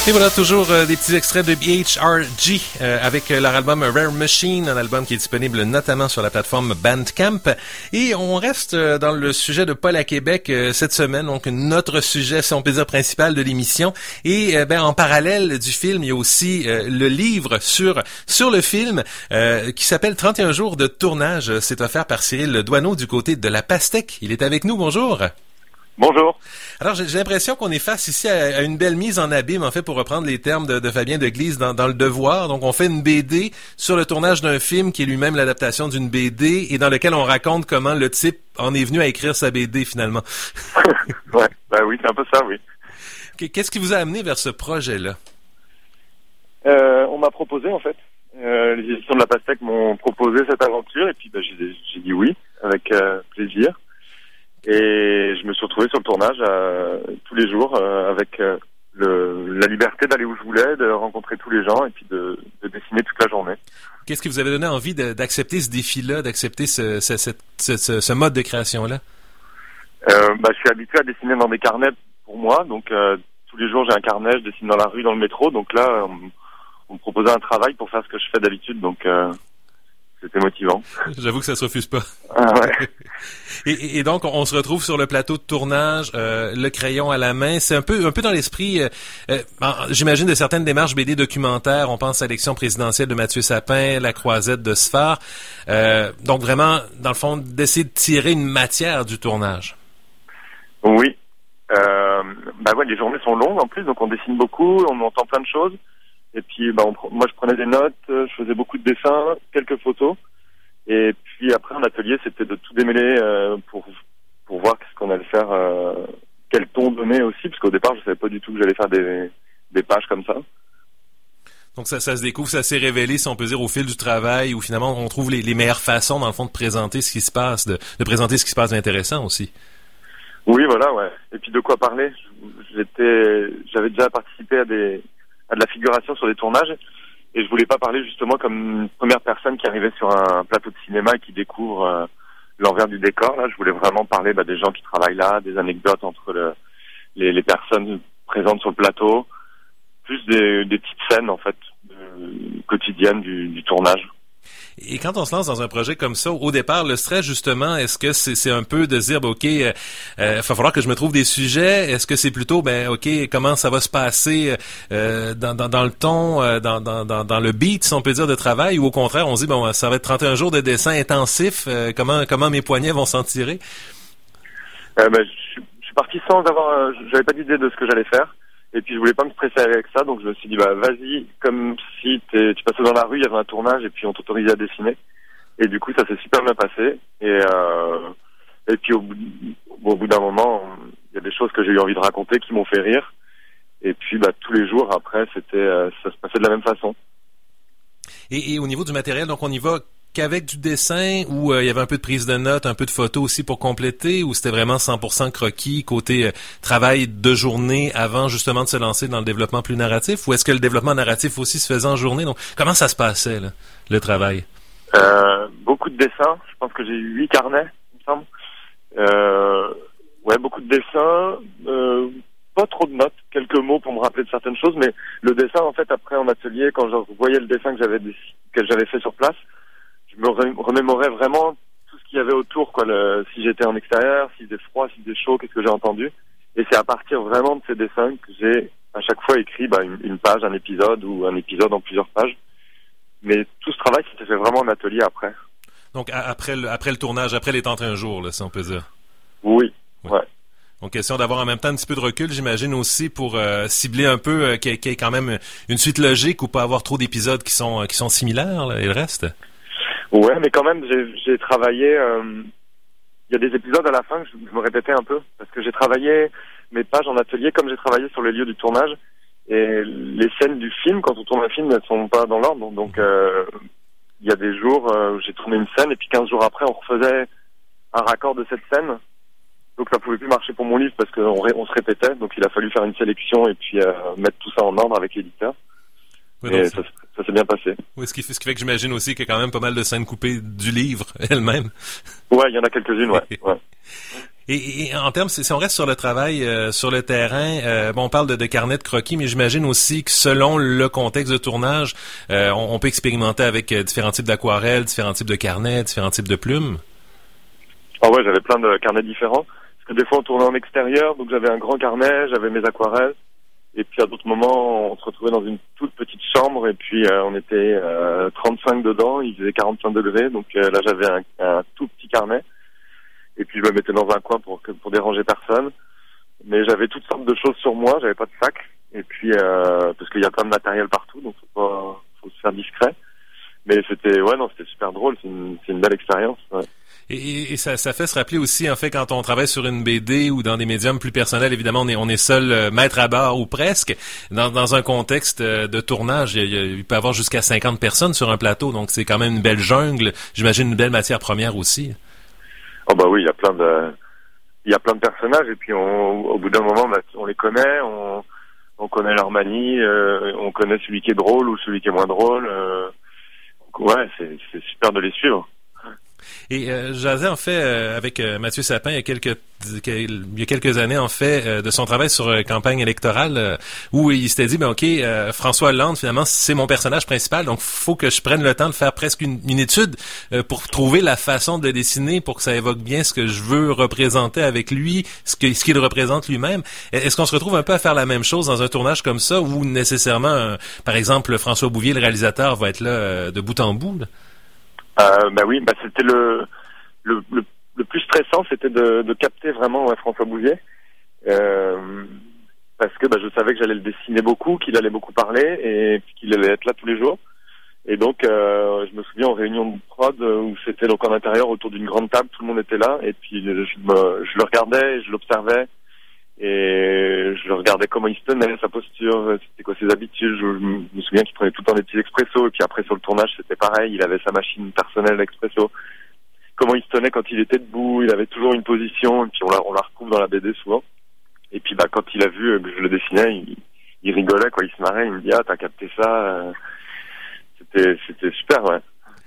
Et voilà, toujours euh, des petits extraits de B H R G euh, avec leur album Rare Machine, un album qui est disponible notamment sur la plateforme Bandcamp. Et on reste euh, dans le sujet de Paul à Québec euh, cette semaine, donc notre sujet, si on peut dire, principal de l'émission. Et euh, ben en parallèle du film, il y a aussi euh, le livre sur sur le film euh, qui s'appelle trente et un jours de tournage. C'est offert par Cyril Douaneau du côté de La Pastèque. Il est avec nous, bonjour. Bonjour. Alors, j'ai, j'ai l'impression qu'on est face ici à, à une belle mise en abîme, en fait, pour reprendre les termes de, de Fabien Deglise dans, dans Le Devoir. Donc, on fait une B D sur le tournage d'un film qui est lui-même l'adaptation d'une B D et dans lequel on raconte comment le type en est venu à écrire sa B D, finalement. ouais, bah oui, c'est un peu ça, oui. Qu'est-ce qui vous a amené vers ce projet-là? Euh, on m'a proposé, en fait. Euh, les éditions de La Pastèque m'ont proposé cette aventure et puis bah, j'ai, j'ai dit oui, avec euh, plaisir. Et je me suis retrouvé sur le tournage euh, tous les jours euh, avec euh, le, la liberté d'aller où je voulais, de rencontrer tous les gens et puis de, de dessiner toute la journée. Qu'est-ce qui vous avait donné envie de, d'accepter ce défi-là, d'accepter ce, ce, ce, ce, ce mode de création-là? euh, bah, Je suis habitué à dessiner dans des carnets pour moi, donc euh, tous les jours j'ai un carnet, je dessine dans la rue, dans le métro, donc là on, on me proposait un travail pour faire ce que je fais d'habitude, donc euh, c'était motivant. J'avoue que ça se refuse pas. Ah ouais. Et, et donc, on se retrouve sur le plateau de tournage, euh, le crayon à la main. C'est un peu, un peu dans l'esprit, euh, euh, j'imagine, de certaines démarches B D documentaires. On pense à l'élection présidentielle de Mathieu Sapin, la croisette de Sphare. Euh, donc vraiment, dans le fond, d'essayer de tirer une matière du tournage. Oui. Euh, bah ouais, les journées sont longues en plus, donc on dessine beaucoup, on entend plein de choses. Et puis, bah, on, moi, je prenais des notes, je faisais beaucoup de dessins, quelques photos. Et puis après, en atelier, c'était de tout démêler euh, pour pour voir ce qu'on allait faire, euh, quel ton donner aussi, parce qu'au départ, je savais pas du tout que j'allais faire des des pages comme ça. Donc ça, ça se découvre, ça s'est révélé, si on peut dire, au fil du travail, où finalement, on trouve les, les meilleures façons, dans le fond, de présenter ce qui se passe, de, de présenter ce qui se passe d'intéressant aussi. Oui, voilà, ouais. Et puis de quoi parler. J'étais, j'avais déjà participé à des à de la figuration sur des tournages. Et je voulais pas parler justement comme une première personne qui arrivait sur un plateau de cinéma et qui découvre euh, l'envers du décor. Là, je voulais vraiment parler bah, des gens qui travaillent là, des anecdotes entre le, les, les personnes présentes sur le plateau, plus des, des petites scènes en fait de, quotidiennes du, du tournage. Et quand on se lance dans un projet comme ça, au départ, le stress, justement, est-ce que c'est, c'est un peu de dire, ben, OK, il euh, euh, va falloir que je me trouve des sujets? Est-ce que c'est plutôt, ben, OK, comment ça va se passer euh, dans, dans, dans le ton, euh, dans, dans, dans le beat, si on peut dire, de travail? Ou au contraire, on se dit, bon, ça va être trente et un jours de dessin intensif. Euh, comment, comment mes poignets vont s'en tirer? Euh, ben, je, je suis parti sans avoir... Euh, j'avais pas d'idée de ce que j'allais faire. Et puis je voulais pas me stresser avec ça, donc je me suis dit bah vas-y, comme si t'es, tu passais dans la rue, il y avait un tournage et puis on t'autorisait à dessiner. Et du coup ça s'est super bien passé. Et euh, et puis au bout, au bout d'un moment, il y a des choses que j'ai eu envie de raconter qui m'ont fait rire. Et puis bah tous les jours après, c'était euh, ça se passait de la même façon. Et, et au niveau du matériel, donc on y va qu'avec du dessin, ou euh, il y avait un peu de prise de notes, un peu de photos aussi pour compléter, ou c'était vraiment cent pour cent croquis, côté euh, travail de journée avant justement de se lancer dans le développement plus narratif, ou est-ce que le développement narratif aussi se faisait en journée? Donc, comment ça se passait, là, le travail? Euh, beaucoup de dessins. Je pense que j'ai eu huit carnets, il me semble. Euh, ouais, beaucoup de dessins. Euh, pas trop de notes, quelques mots pour me rappeler de certaines choses, mais le dessin, en fait, après en atelier, quand je voyais le dessin que j'avais que j'avais fait sur place, je me remémorais vraiment tout ce qu'il y avait autour, quoi. Le, si j'étais en extérieur, s'il faisait froid, s'il faisait chaud, qu'est-ce que j'ai entendu. Et c'est à partir vraiment de ces dessins que j'ai à chaque fois écrit bah, une, une page, un épisode ou un épisode en plusieurs pages. Mais tout ce travail s'était fait vraiment en atelier après. Donc à, après, le, après le tournage, après les trente et un jours, là, si on peut dire. Oui, oui. Ouais. Donc question d'avoir en même temps un petit peu de recul, j'imagine aussi, pour euh, cibler un peu euh, qu'il y ait quand même une suite logique ou pas avoir trop d'épisodes qui sont, euh, qui sont similaires, là, et le reste. Ouais, mais quand même, j'ai, j'ai travaillé... Euh, il y a des épisodes à la fin que je, je me répétais un peu, parce que j'ai travaillé mes pages en atelier comme j'ai travaillé sur les lieux du tournage. Et les scènes du film, quand on tourne un film, elles sont pas dans l'ordre. Donc, euh, il y a des jours euh, où j'ai tourné une scène, et puis quinze jours après, on refaisait un raccord de cette scène. Donc, ça pouvait plus marcher pour mon livre, parce qu'on on se répétait. Donc, il a fallu faire une sélection et puis euh, mettre tout ça en ordre avec l'éditeur. Oui, et ça, ça s'est bien passé. Oui, ce qui fait, ce qui fait que j'imagine aussi qu'il y a quand même pas mal de scènes coupées du livre elle-même. Ouais, il y en a quelques-unes, ouais. ouais. Et, et en termes, si on reste sur le travail, euh, sur le terrain, euh, bon, on parle de, de carnet de croquis, mais j'imagine aussi que selon le contexte de tournage, euh, on, on peut expérimenter avec euh, différents types d'aquarelles, différents types de carnets, différents types de plumes. Ah ouais, j'avais plein de carnets différents. Parce que des fois, on tournait en extérieur, donc j'avais un grand carnet, j'avais mes aquarelles. Et puis à d'autres moments, on se retrouvait dans une toute petite chambre et puis euh, on était euh, trente-cinq dedans, il faisait quarante-cinq degrés, donc euh, là j'avais un, un tout petit carnet. Et puis je me mettais dans un coin pour pour déranger personne. Mais j'avais toutes sortes de choses sur moi, j'avais pas de sac. Et puis euh, parce qu'il y a plein de matériel partout, donc faut pas, faut se faire discret. Mais c'était ouais non, c'était super drôle, c'est une c'est une belle expérience. Ouais. Et, et ça, ça fait se rappeler aussi, en fait, quand on travaille sur une B D ou dans des médiums plus personnels, évidemment, on est, on est seul euh, maître à bord ou presque. Dans, dans un contexte euh, de tournage, il, il, il peut y avoir jusqu'à cinquante personnes sur un plateau, donc c'est quand même une belle jungle. J'imagine une belle matière première aussi. Oh bah oui, il y a plein de, il y a plein de personnages et puis on, au bout d'un moment, bah, on les connaît, on, on connaît leur manie, euh, on connaît celui qui est drôle ou celui qui est moins drôle. Euh, donc ouais, c'est, c'est super de les suivre. Et euh, jasais en fait euh, avec euh, Mathieu Sapin il y a quelques il y a quelques années en fait euh, de son travail sur euh, campagne électorale euh, où il s'était dit ben ok euh, François Hollande finalement c'est mon personnage principal donc faut que je prenne le temps de faire presque une, une étude euh, pour trouver la façon de le dessiner pour que ça évoque bien ce que je veux représenter avec lui, ce que ce qu'il représente lui-même. Est-ce qu'on se retrouve un peu à faire la même chose dans un tournage comme ça où nécessairement euh, par exemple François Bouvier le réalisateur va être là euh, de bout en bout là? Euh, bah oui, bah c'était le, le le le plus stressant, c'était de, de capter vraiment ouais, François Bouvier, euh, parce que bah, je savais que j'allais le dessiner beaucoup, qu'il allait beaucoup parler et qu'il allait être là tous les jours. Et donc, euh, je me souviens en réunion de prod où c'était donc en intérieur autour d'une grande table, tout le monde était là et puis je, me, je le regardais, je l'observais et je le regardais comment il se tenait, sa posture, c'était quoi ses habitudes. Je, je me souviens qu'il prenait tout le temps des petits expressos et puis après sur le tournage c'était pareil, il avait sa machine personnelle d'expresso. Comment il se tenait quand il était debout, il avait toujours une position et puis on la, on la retrouve dans la B D souvent. Et puis bah quand il a vu que je le dessinais, il, il rigolait quoi, il se marrait, il me dit ah t'as capté ça, c'était c'était super ouais.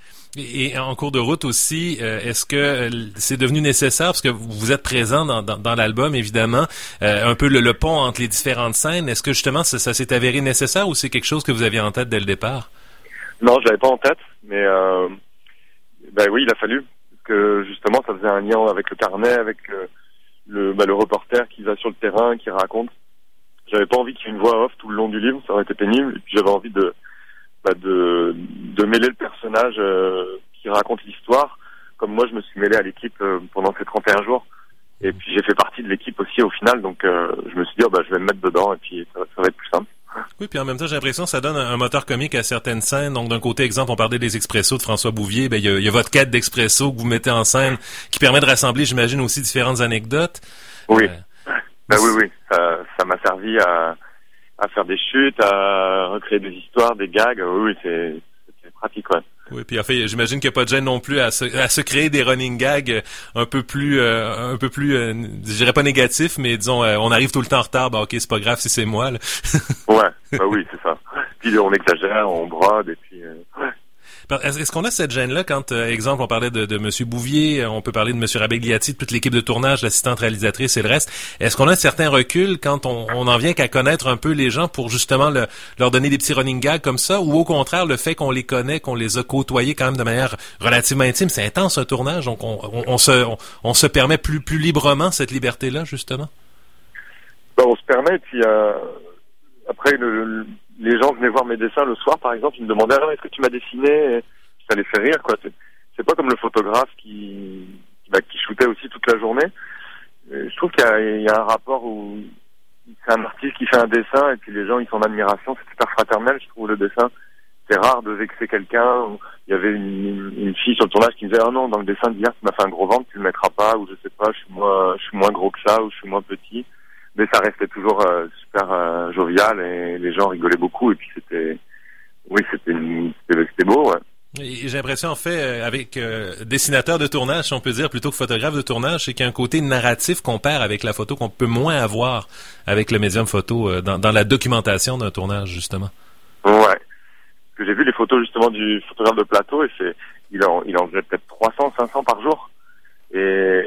Et en cours de route aussi, euh, est-ce que c'est devenu nécessaire, parce que vous êtes présent dans, dans, dans l'album, évidemment, euh, un peu le, le pont entre les différentes scènes, est-ce que justement ça, ça s'est avéré nécessaire ou c'est quelque chose que vous aviez en tête dès le départ? Non, je l'avais pas en tête, mais euh, ben oui, il a fallu, parce que justement ça faisait un lien avec le carnet, avec le, le, ben, le reporter qui va sur le terrain, qui raconte. J'avais pas envie qu'il y ait une voix off tout le long du livre, ça aurait été pénible, et puis j'avais envie de Bah de, de mêler le personnage euh, qui raconte l'histoire, comme moi je me suis mêlé à l'équipe euh, pendant ces trente et un jours. Et puis j'ai fait partie de l'équipe aussi au final, donc euh, je me suis dit oh, bah je vais me mettre dedans et puis ça, ça va être plus simple. Oui, puis en même temps j'ai l'impression que ça donne un, un moteur comique à certaines scènes. Donc d'un côté, exemple, on parlait des expressos de François Bouvier, ben il y a, y a votre quête d'expresso que vous mettez en scène, qui permet de rassembler, j'imagine, aussi différentes anecdotes. Oui, euh, ben oui, oui, ça, ça m'a servi à à faire des chutes, à recréer des histoires, des gags. Oui, oui, c'est, c'est pratique, ouais. Oui, puis en fait, j'imagine qu'il n'y a pas de gêne non plus à se, à se créer des running gags un peu plus, euh, un peu plus, euh, je dirais pas négatifs, mais disons, euh, on arrive tout le temps en retard, bah ok, c'est pas grave si c'est moi, là. Ouais, bah oui, c'est ça. Puis on exagère, on brode, et puis... Euh, ouais. Est-ce qu'on a cette gêne-là quand, euh, exemple, on parlait de, de M. Bouvier, on peut parler de M. Rabegliati, de toute l'équipe de tournage, l'assistante réalisatrice et le reste. Est-ce qu'on a un certain recul quand on, on en vient qu'à connaître un peu les gens pour justement le, leur donner des petits running gags comme ça, ou au contraire, le fait qu'on les connaît, qu'on les a côtoyés quand même de manière relativement intime, c'est intense un tournage, donc on, on, on se, on, on se permet plus, plus librement cette liberté-là, justement? Ben, on se permet, puis euh, après, le, le les gens venaient voir mes dessins le soir, par exemple, ils me demandaient alors est-ce que tu m'as dessiné? Ça les fait rire, quoi. C'est, c'est pas comme le photographe qui, bah, qui shootait aussi toute la journée. Et je trouve qu'il y a, il y a un rapport où c'est un artiste qui fait un dessin et puis les gens ils sont en admiration, c'est super fraternel. Je trouve le dessin, c'est rare de vexer quelqu'un. Il y avait une, une fille sur le tournage qui me disait ah non, dans le dessin d'hier tu m'as fait un gros ventre, tu le mettras pas, ou je sais pas, je suis moins, je suis moins gros que ça, ou je suis moins petit. Mais ça restait toujours euh, super euh, jovial et les gens rigolaient beaucoup et puis c'était, oui, c'était, une, c'était, c'était beau, ouais. Et j'ai l'impression, en fait, avec euh, dessinateur de tournage, si on peut dire, plutôt que photographe de tournage, c'est qu'il y a un côté narratif qu'on perd avec la photo qu'on peut moins avoir avec le médium photo euh, dans, dans la documentation d'un tournage, justement. Ouais. Parce que j'ai vu les photos, justement, du photographe de plateau et c'est, il en, il en faisait peut-être trois cents, cinq cents par jour. Et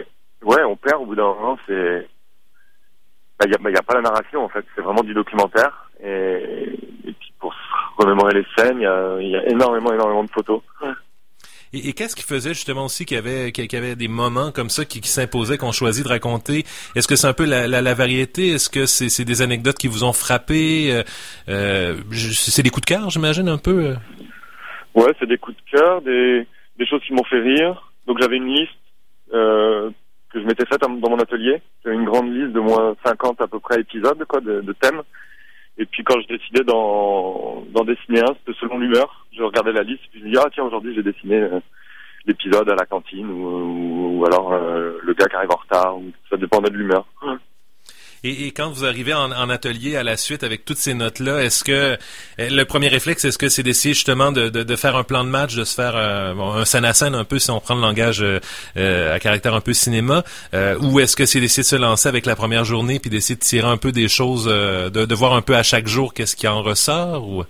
ouais, on perd au bout d'un moment. C'est, bah, y a, bah, y a pas la narration en fait. C'est vraiment du documentaire. Et, et puis pour se remémorer les scènes, il y a, y a énormément, énormément de photos. Et, et qu'est-ce qui faisait justement aussi qu'il y avait, qu'il y avait des moments comme ça qui, qui s'imposaient, qu'on choisit de raconter? Est-ce que c'est un peu la, la, la variété? Est-ce que c'est, c'est des anecdotes qui vous ont frappé? Euh, euh, c'est des coups de cœur, j'imagine, un peu? Ouais, c'est des coups de cœur, des, des choses qui m'ont fait rire. Donc j'avais une liste euh, que je m'étais faite dans mon atelier. J'avais une grande liste de moins cinquante à peu près épisodes, quoi, de, de thèmes. Et puis quand je décidais d'en, d'en dessiner un, c'était selon l'humeur. Je regardais la liste, puis je me disais, ah tiens, aujourd'hui j'ai dessiné euh, l'épisode à la cantine, ou, ou, ou alors euh, le gars qui arrive en retard, ou ça dépendait de l'humeur. Et, et quand vous arrivez en, en atelier à la suite avec toutes ces notes-là, est-ce que le premier réflexe, est-ce que c'est d'essayer justement de, de, de faire un plan de match, de se faire euh, bon, un scène à scène un peu, si on prend le langage euh, à caractère un peu cinéma, euh, ou est-ce que c'est d'essayer de se lancer avec la première journée puis d'essayer de tirer un peu des choses, euh, de, de voir un peu à chaque jour qu'est-ce qui en ressort? Ou...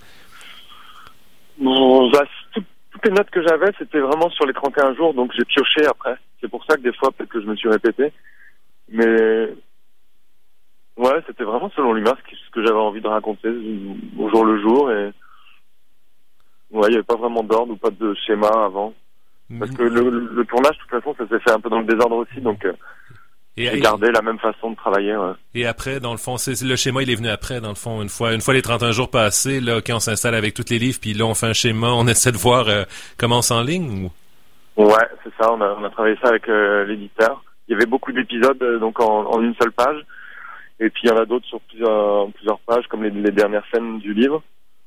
Bon, bah, tout, toutes les notes que j'avais, c'était vraiment sur les trente et un jours, donc j'ai pioché après. C'est pour ça que des fois, peut-être que je me suis répété. Mais... ouais, c'était vraiment selon l'humeur ce, ce que j'avais envie de raconter au jour le jour, et ouais, il n'y avait pas vraiment d'ordre ou pas de schéma avant, parce que le, le, le tournage, de toute façon, ça s'est fait un peu dans le désordre aussi, donc euh, et, j'ai gardé et, la même façon de travailler. Ouais. Et après, dans le fond, c'est, le schéma, il est venu après, dans le fond, une fois, une fois les trente et un jours passés, là, ok, on s'installe avec tous les livres, puis là, on fait un schéma, on essaie de voir euh, comment c'est en ligne. Ou... ouais, c'est ça. On a, on a travaillé ça avec euh, l'éditeur. Il y avait beaucoup d'épisodes, euh, donc en, en une seule page. Et puis il y en a d'autres sur plusieurs, plusieurs pages, comme les, les dernières scènes du livre.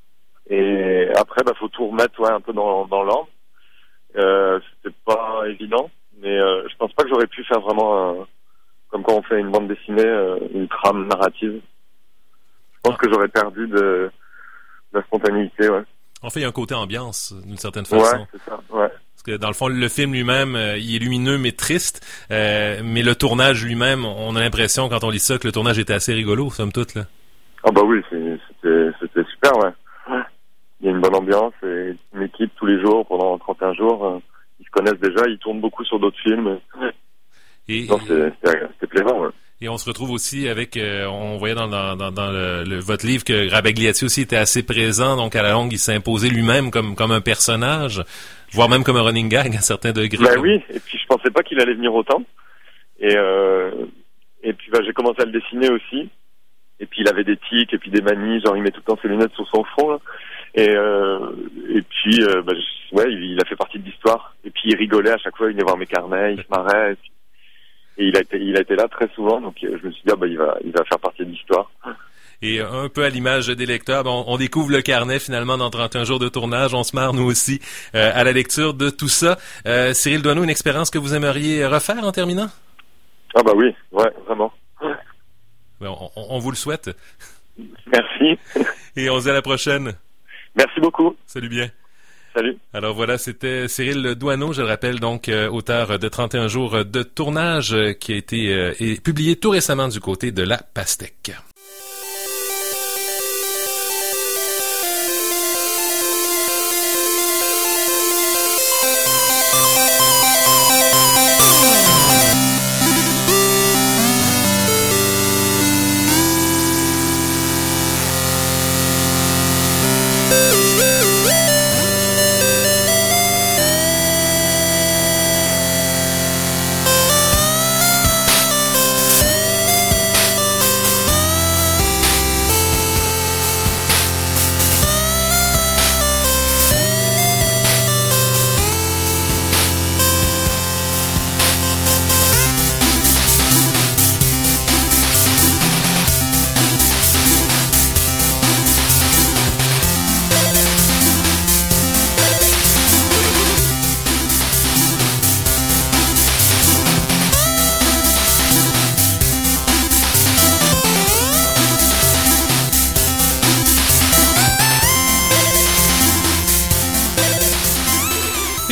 Et après, bah, faut tout remettre, ouais, un peu dans, dans l'ordre. Euh, c'était pas évident, mais euh, je pense pas que j'aurais pu faire vraiment un, comme quand on fait une bande dessinée, euh, une trame narrative. Je pense que j'aurais perdu de, de la spontanéité, ouais. En fait, il y a un côté ambiance, d'une certaine façon. Ouais, c'est ça, ouais. Parce que dans le fond, le film lui-même, euh, il est lumineux mais triste, euh, mais le tournage lui-même, on a l'impression quand on lit ça que le tournage était assez rigolo, somme toute, là. Ah bah oui, c'est, c'était, c'était super, ouais. ouais. Il y a une bonne ambiance et une équipe tous les jours pendant trente et un jours. Euh, ils se connaissent déjà, ils tournent beaucoup sur d'autres films. Ouais. Et, non, c'était, c'était, c'était plaisant, ouais. Et on se retrouve aussi avec, euh, on voyait dans, dans, dans, dans le, le, votre livre que Rabagliati aussi était assez présent, donc à la longue, il s'est imposé lui-même comme, comme un personnage, voire même comme un running gag à certains degrés. Ben oui, et puis je pensais pas qu'il allait venir autant. Et, euh, et puis bah, j'ai commencé à le dessiner aussi. Et puis il avait des tics et puis des manies, genre il met tout le temps ses lunettes sur son front, là. Et, euh, et puis, euh, bah, je, ouais, il, il a fait partie de l'histoire. Et puis il rigolait à chaque fois, il venait voir mes carnets, il se marrait. Et puis, Et il a été, il a été là très souvent, donc je me suis dit, ah, bah, il va, il va faire partie de l'histoire. Et un peu à l'image des lecteurs, on, on découvre le carnet finalement dans trente et un jours de tournage. On se marre nous aussi euh, à la lecture de tout ça. Euh, Cyril Doineau, une expérience que vous aimeriez refaire en terminant? Ah bah oui, ouais, vraiment. On, on, on vous le souhaite. Merci. Et on se dit à la prochaine. Merci beaucoup. Salut bien. Salut. Alors voilà, c'était Cyril Doineau, je le rappelle, donc euh, auteur de trente et un jours de tournage, euh, qui a été euh, et publié tout récemment du côté de La Pastèque.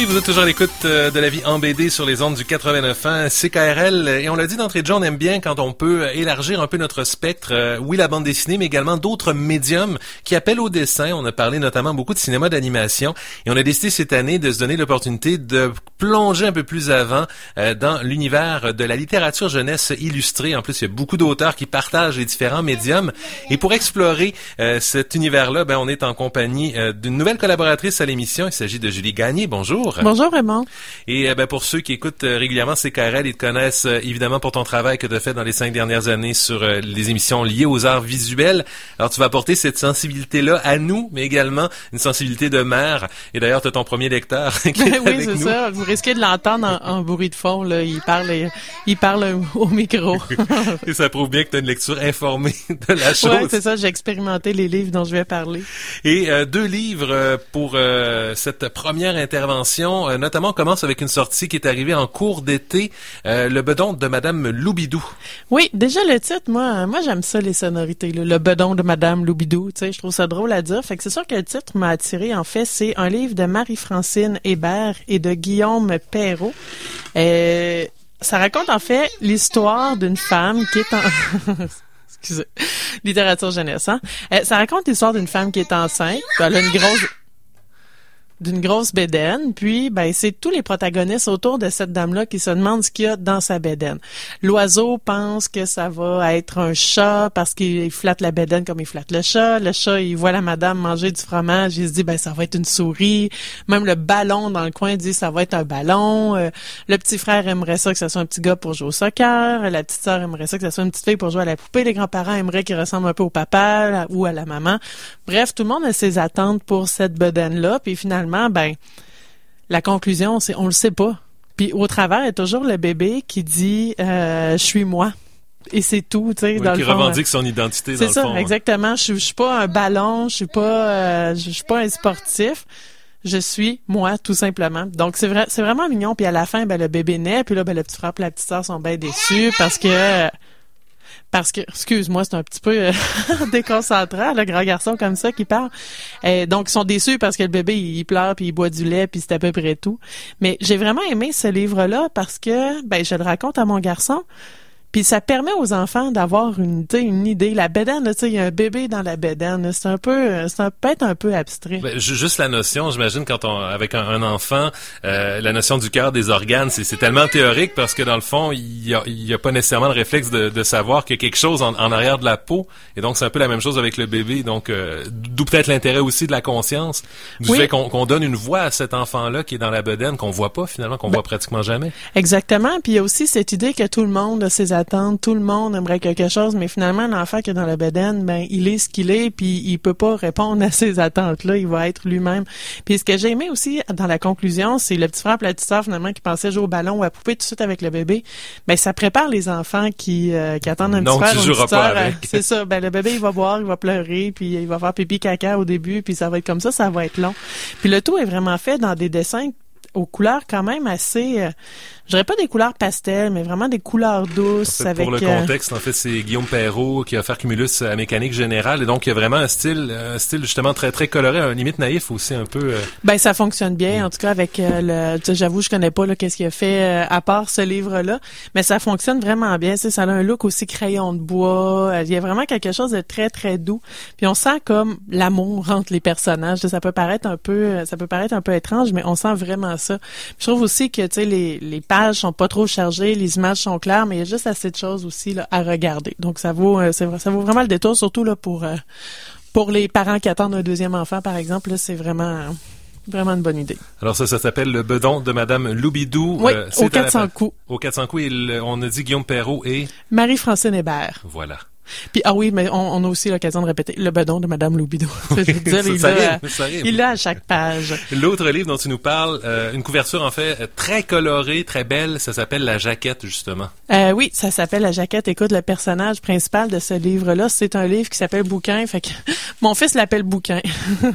Oui, vous êtes toujours à l'écoute de La Vie en B D sur les ondes du quatre-vingt-neuf point un C K R L. Et on l'a dit d'entrée de jeu, on aime bien quand on peut élargir un peu notre spectre. Euh, oui, la bande dessinée, mais également d'autres médiums qui appellent au dessin. On a parlé notamment beaucoup de cinéma d'animation. Et on a décidé cette année de se donner l'opportunité de plonger un peu plus avant euh, dans l'univers de la littérature jeunesse illustrée. En plus, il y a beaucoup d'auteurs qui partagent les différents médiums. Et pour explorer euh, cet univers-là, ben, on est en compagnie euh, d'une nouvelle collaboratrice à l'émission. Il s'agit de Julie Gagné. Bonjour. Bonjour Raymond. Et euh, ben, pour ceux qui écoutent euh, régulièrement C K R L, ils te connaissent euh, évidemment pour ton travail que tu as fait dans les cinq dernières années sur euh, les émissions liées aux arts visuels. Alors tu vas apporter cette sensibilité-là à nous, mais également une sensibilité de mère. Et d'ailleurs, tu as ton premier lecteur qui est oui, avec c'est nous. ça. Vous risquez de l'entendre en, en bruit de fond. Là. Il parle, il parle au micro. Et ça prouve bien que tu as une lecture informée de la chose. Oui, c'est ça. J'ai expérimenté les livres dont je vais parler. Et euh, deux livres euh, pour euh, cette première intervention. Euh, notamment, on commence avec une sortie qui est arrivée en cours d'été, euh, Le bedon de Madame Loubidou. Oui, déjà le titre, moi, moi j'aime ça les sonorités. Là. Le bedon de Madame Loubidou, tu sais, je trouve ça drôle à dire. Fait que c'est sûr que le titre m'a attiré. En fait, c'est un livre de Marie-Francine Hébert et de Guillaume Perrault. Euh, ça raconte en fait l'histoire d'une femme qui est en excusez, littérature jeunesse. Hein? Euh, ça raconte l'histoire d'une femme qui est enceinte. Elle a une grosse d'une grosse bédaine, puis ben c'est tous les protagonistes autour de cette dame-là qui se demandent ce qu'il y a dans sa bédaine. L'oiseau pense que ça va être un chat parce qu'il flatte la bédaine comme il flatte le chat. Le chat, il voit la madame manger du fromage, il se dit ben ça va être une souris. Même le ballon dans le coin dit ça va être un ballon. Euh, le petit frère aimerait ça que ça soit un petit gars pour jouer au soccer. La petite sœur aimerait ça que ça soit une petite fille pour jouer à la poupée. Les grands-parents aimeraient qu'il ressemble un peu au papa là, ou à la maman. Bref, tout le monde a ses attentes pour cette bédaine-là, puis finalement ben, la conclusion, c'est on le sait pas. Puis au travers, il y a toujours le bébé qui dit euh, je suis moi. Et c'est tout, tu sais, Oui, dans qui le fond. revendique son identité dans C'est le ça, fond. C'est ça, exactement. Je, je suis pas un ballon, je suis pas, euh, je suis pas un sportif. Je suis moi, tout simplement. Donc c'est vrai, c'est vraiment mignon. Puis à la fin, ben le bébé naît. Puis là, ben le petit frère et la petite sœur sont bien déçus parce que. Parce que, excuse-moi, c'est un petit peu euh, déconcentrant, le grand garçon comme ça qui parle. Euh, donc, ils sont déçus parce que le bébé, il, il pleure, puis il boit du lait, puis c'est à peu près tout. Mais j'ai vraiment aimé ce livre-là parce que, ben, je le raconte à mon garçon. Puis ça permet aux enfants d'avoir une, une idée. La bédaine, tu sais, il y a un bébé dans la bédaine. C'est un peu, c'est un, peut-être un peu abstrait. Ben, juste la notion, j'imagine, quand on, avec un, un enfant, euh, la notion du cœur, des organes, c'est, c'est tellement théorique parce que dans le fond, il y a, il y a pas nécessairement le réflexe de, de savoir qu'il y a quelque chose en, en arrière de la peau. Et donc, c'est un peu la même chose avec le bébé. Donc, euh, d'où peut-être l'intérêt aussi de la conscience, du oui. fait qu'on, qu'on donne une voix à cet enfant-là qui est dans la bédaine, qu'on voit pas finalement, qu'on ben, voit pratiquement jamais. Exactement. Puis il y a aussi cette idée que tout le monde a ses attentes, tout le monde aimerait quelque chose, mais finalement, l'enfant qui est dans la bédaine, ben, il est ce qu'il est, puis il peut pas répondre à ces attentes-là, il va être lui-même. Puis ce que j'ai aimé aussi dans la conclusion, c'est le petit frère et la petite sœur, finalement, qui pensait jouer au ballon ou à poupée tout de suite avec le bébé. Ben, ça prépare les enfants qui, euh, qui attendent un non, petit frère ou une petite sœur. Avec. C'est ça. Ben, le bébé, il va boire, il va pleurer, puis il va faire pipi caca au début, puis ça va être comme ça, ça va être long. Puis le tout est vraiment fait dans des dessins aux couleurs quand même assez, euh, je dirais pas des couleurs pastel, mais vraiment des couleurs douces. En fait, avec pour le contexte, en fait, c'est Guillaume Perrault qui a fait Cumulus à Mécanique Générale, et donc il y a vraiment un style, un style justement très très coloré, un limite naïf aussi un peu. Euh... Ben ça fonctionne bien, mm. en tout cas avec euh, le. Tu sais, j'avoue, je connais pas là qu'est-ce qu'il a fait euh, à part ce livre-là, mais ça fonctionne vraiment bien. Tu sais, ça a un look aussi crayon de bois. Il y a vraiment quelque chose de très très doux. Puis on sent comme l'amour entre les personnages. Ça peut paraître un peu, ça peut paraître un peu étrange, mais on sent vraiment ça. Puis je trouve aussi que tu sais les les pages sont pas trop chargées, les images sont claires, mais il y a juste assez de choses aussi là à regarder. Donc ça vaut euh, c'est, ça vaut vraiment le détour, surtout là pour euh, pour les parents qui attendent un deuxième enfant par exemple. Là, c'est vraiment vraiment une bonne idée. Alors ça, ça s'appelle Le bedon de Madame Loubidou. Oui, euh, au quatre cents coups. Au quatre cents coups, et le, on a dit Guillaume Perrault et Marie-Francine Hébert. Voilà. Puis ah oui, mais on, on a aussi l'occasion de répéter Le bedon de Madame Loubidou. Je veux dire, ça, il ça l'a, rime, ça rime. il l'a à chaque page. L'autre livre dont tu nous parles, euh, une couverture en fait très colorée, très belle, ça s'appelle La Jaquette justement. Euh, oui, ça s'appelle La Jaquette. Écoute, le personnage principal de ce livre-là, c'est un livre qui s'appelle Bouquin. Fait que mon fils l'appelle Bouquin.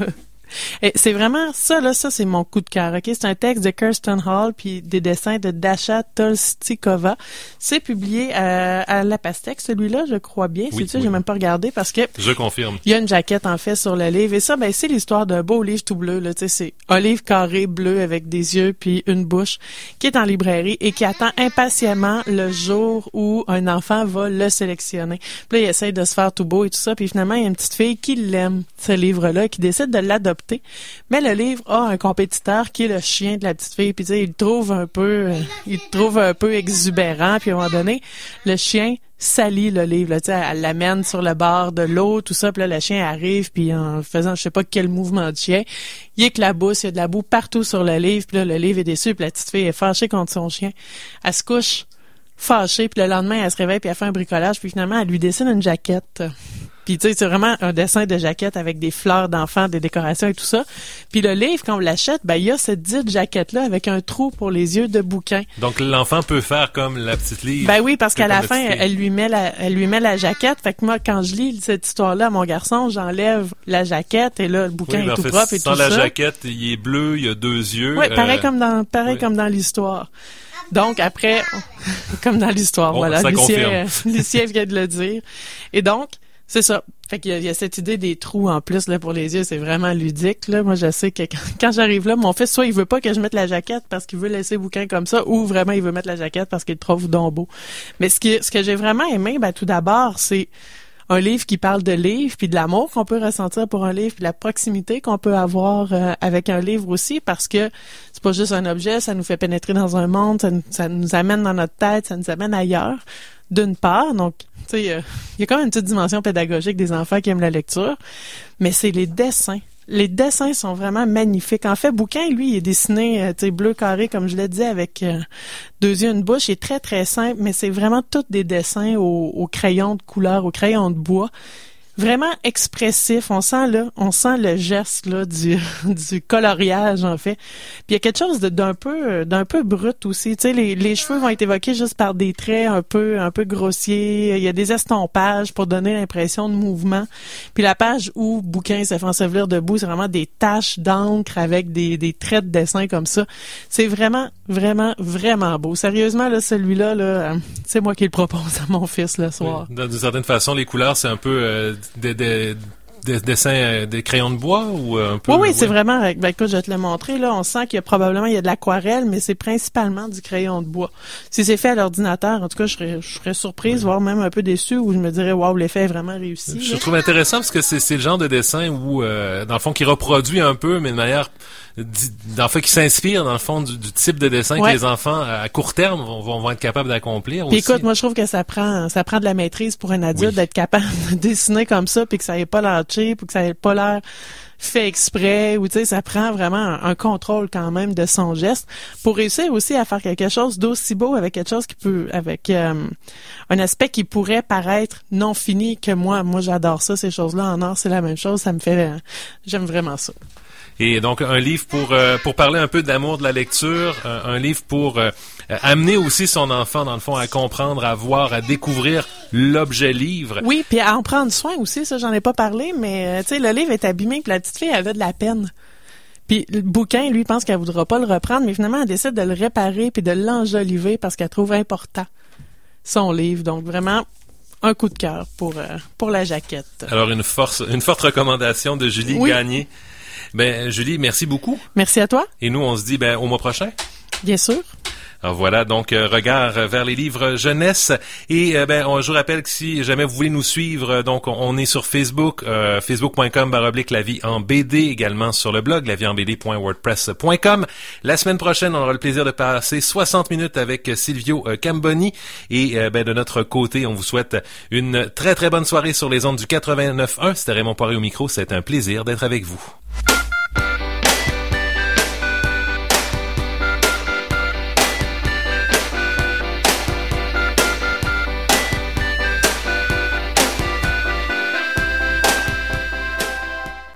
Et c'est vraiment ça, là, ça, c'est mon coup de cœur, OK? C'est un texte de Kirsten Hall puis des dessins de Dasha Tolstikova. C'est publié à, à La Pastèque, celui-là, je crois bien. Oui, C'est-tu? oui. J'ai même pas regardé parce que... Je confirme. Il y a une jaquette, en fait, sur le livre. Et ça, ben, c'est l'histoire d'un beau livre tout bleu, là. Tu sais, c'est un livre carré bleu avec des yeux puis une bouche qui est en librairie et qui attend impatiemment le jour où un enfant va le sélectionner. Puis là, il essaie de se faire tout beau et tout ça. Puis finalement, il y a une petite fille qui l'aime, ce livre-là, qui décide de l'adopter. Mais le livre a un compétiteur qui est le chien de la petite fille. Puis tu sais, il le trouve un peu, euh, il le trouve un peu exubérant. Puis à un moment donné, le chien salit le livre, là, tu sais, elle l'amène sur le bord de l'eau, tout ça, puis là, le chien arrive, puis en faisant, je sais pas quel mouvement de chien, il éclabousse, il y a de la boue partout sur le livre, puis là, le livre est déçu, puis la petite fille est fâchée contre son chien. Elle se couche fâchée, puis le lendemain, elle se réveille, puis elle fait un bricolage, puis finalement, elle lui dessine une jaquette. Puis tu sais, c'est vraiment un dessin de jaquette avec des fleurs d'enfants, des décorations et tout ça. Puis le livre, quand on l'achète, ben il y a cette dite jaquette-là avec un trou pour les yeux de bouquin. Donc l'enfant peut faire comme la petite livre. Ben oui, parce qu'à la la fin, petite elle lui met la, elle lui met la jaquette. Fait que moi, quand je lis cette histoire-là à mon garçon, j'enlève la jaquette et là, le bouquin oui, est tout fait, propre et tout sans ça. la jaquette, il est bleu, il y a deux yeux. Oui, pareil euh, comme dans, pareil oui. comme dans l'histoire. Donc après, comme dans l'histoire, Bon, voilà. ça Lucien, confirme. Lucien vient de le dire. Et donc, c'est ça. Fait qu'il y a, il y a cette idée des trous en plus là pour les yeux, c'est vraiment ludique là. Moi, je sais que quand, quand j'arrive là, mon fils soit il veut pas que je mette la jaquette parce qu'il veut laisser le bouquin comme ça, ou vraiment il veut mettre la jaquette parce qu'il le trouve donc beau. Mais ce qui, ce que j'ai vraiment aimé, ben tout d'abord, c'est un livre qui parle de livres, puis de l'amour qu'on peut ressentir pour un livre, puis de la proximité qu'on peut avoir euh, avec un livre aussi, parce que c'est pas juste un objet, ça nous fait pénétrer dans un monde, ça nous, ça nous amène dans notre tête, ça nous amène ailleurs, d'une part. Donc, tu sais, il euh, y a quand même une petite dimension pédagogique des enfants qui aiment la lecture, mais c'est les dessins. Les dessins sont vraiment magnifiques. En fait, Bouquin, lui, il est dessiné, euh, tu sais, bleu carré, comme je l'ai dit, avec euh, deux yeux, une bouche. Il est très, très simple, mais c'est vraiment tous des dessins au, au crayon de couleur, au crayon de bois. Vraiment expressif. On sent, là, on sent le geste, là, du, du coloriage, en fait. Puis il y a quelque chose de, d'un peu, d'un peu brut aussi. Tu sais, les, les cheveux vont être évoqués juste par des traits un peu, un peu grossiers. Il y a des estompages pour donner l'impression de mouvement. Puis la page où Bouquin se fait ensevelir debout, c'est vraiment des taches d'encre avec des, des traits de dessin comme ça. C'est vraiment, vraiment, vraiment beau. Sérieusement, là, celui-là, là, c'est moi qui le propose à mon fils le soir. Oui. D'une certaine façon, les couleurs, c'est un peu euh, des, des, des dessins, euh, des crayons de bois ou un peu... Oui, oui, ouais. c'est vraiment... Ben, écoute, je vais te le montrer, là. On sent qu'il y a probablement il y a de l'aquarelle, mais c'est principalement du crayon de bois. Si c'est fait à l'ordinateur, en tout cas, je serais, je serais surprise, oui. voire même un peu déçue, où je me dirais, waouh, l'effet est vraiment réussi. Je là. trouve intéressant parce que c'est, c'est le genre de dessin où, euh, dans le fond, qui reproduit un peu, mais de manière... dans le fait qui s'inspire dans le fond du, du type de dessin ouais. que les enfants à court terme vont, vont être capables d'accomplir puis aussi. Écoute, moi je trouve que ça prend ça prend de la maîtrise pour un adulte oui. d'être capable de dessiner comme ça puis que ça ait pas l'air cheap ou que ça ait pas l'air fait exprès ou tu sais ça prend vraiment un, un contrôle quand même de son geste pour réussir aussi à faire quelque chose d'aussi beau avec quelque chose qui peut avec euh, un aspect qui pourrait paraître non fini que moi moi j'adore ça ces choses-là en art c'est la même chose ça me fait euh, j'aime vraiment ça. Et donc un livre pour euh, pour parler un peu de l'amour de la lecture, un, un livre pour euh, amener aussi son enfant dans le fond à comprendre, à voir, à découvrir l'objet livre. Oui, puis à en prendre soin aussi, ça j'en ai pas parlé, mais euh, tu sais le livre est abîmé, puis la petite fille elle a de la peine. Puis le bouquin, lui, pense qu'elle voudra pas le reprendre, mais finalement elle décide de le réparer puis de l'enjoliver parce qu'elle trouve important son livre. Donc vraiment un coup de cœur pour euh, pour la jaquette. Alors une force une forte recommandation de Julie oui. Gagné. Ben Julie, merci beaucoup. Merci à toi. Et nous, on se dit ben au mois prochain. Bien sûr. Alors voilà, donc euh, regard vers les livres jeunesse. Et euh, ben on, je vous rappelle que si jamais vous voulez nous suivre, donc on, on est sur Facebook, euh, facebook point com barre oblique la vie en B D, également sur le blog la vie en B D point wordpress point com. La semaine prochaine, on aura le plaisir de passer soixante minutes avec Silvio euh, Camboni. Et euh, ben de notre côté, on vous souhaite une très très bonne soirée sur les ondes du quatre-vingt-neuf point un. C'était Raymond Poirier au micro, c'est un plaisir d'être avec vous.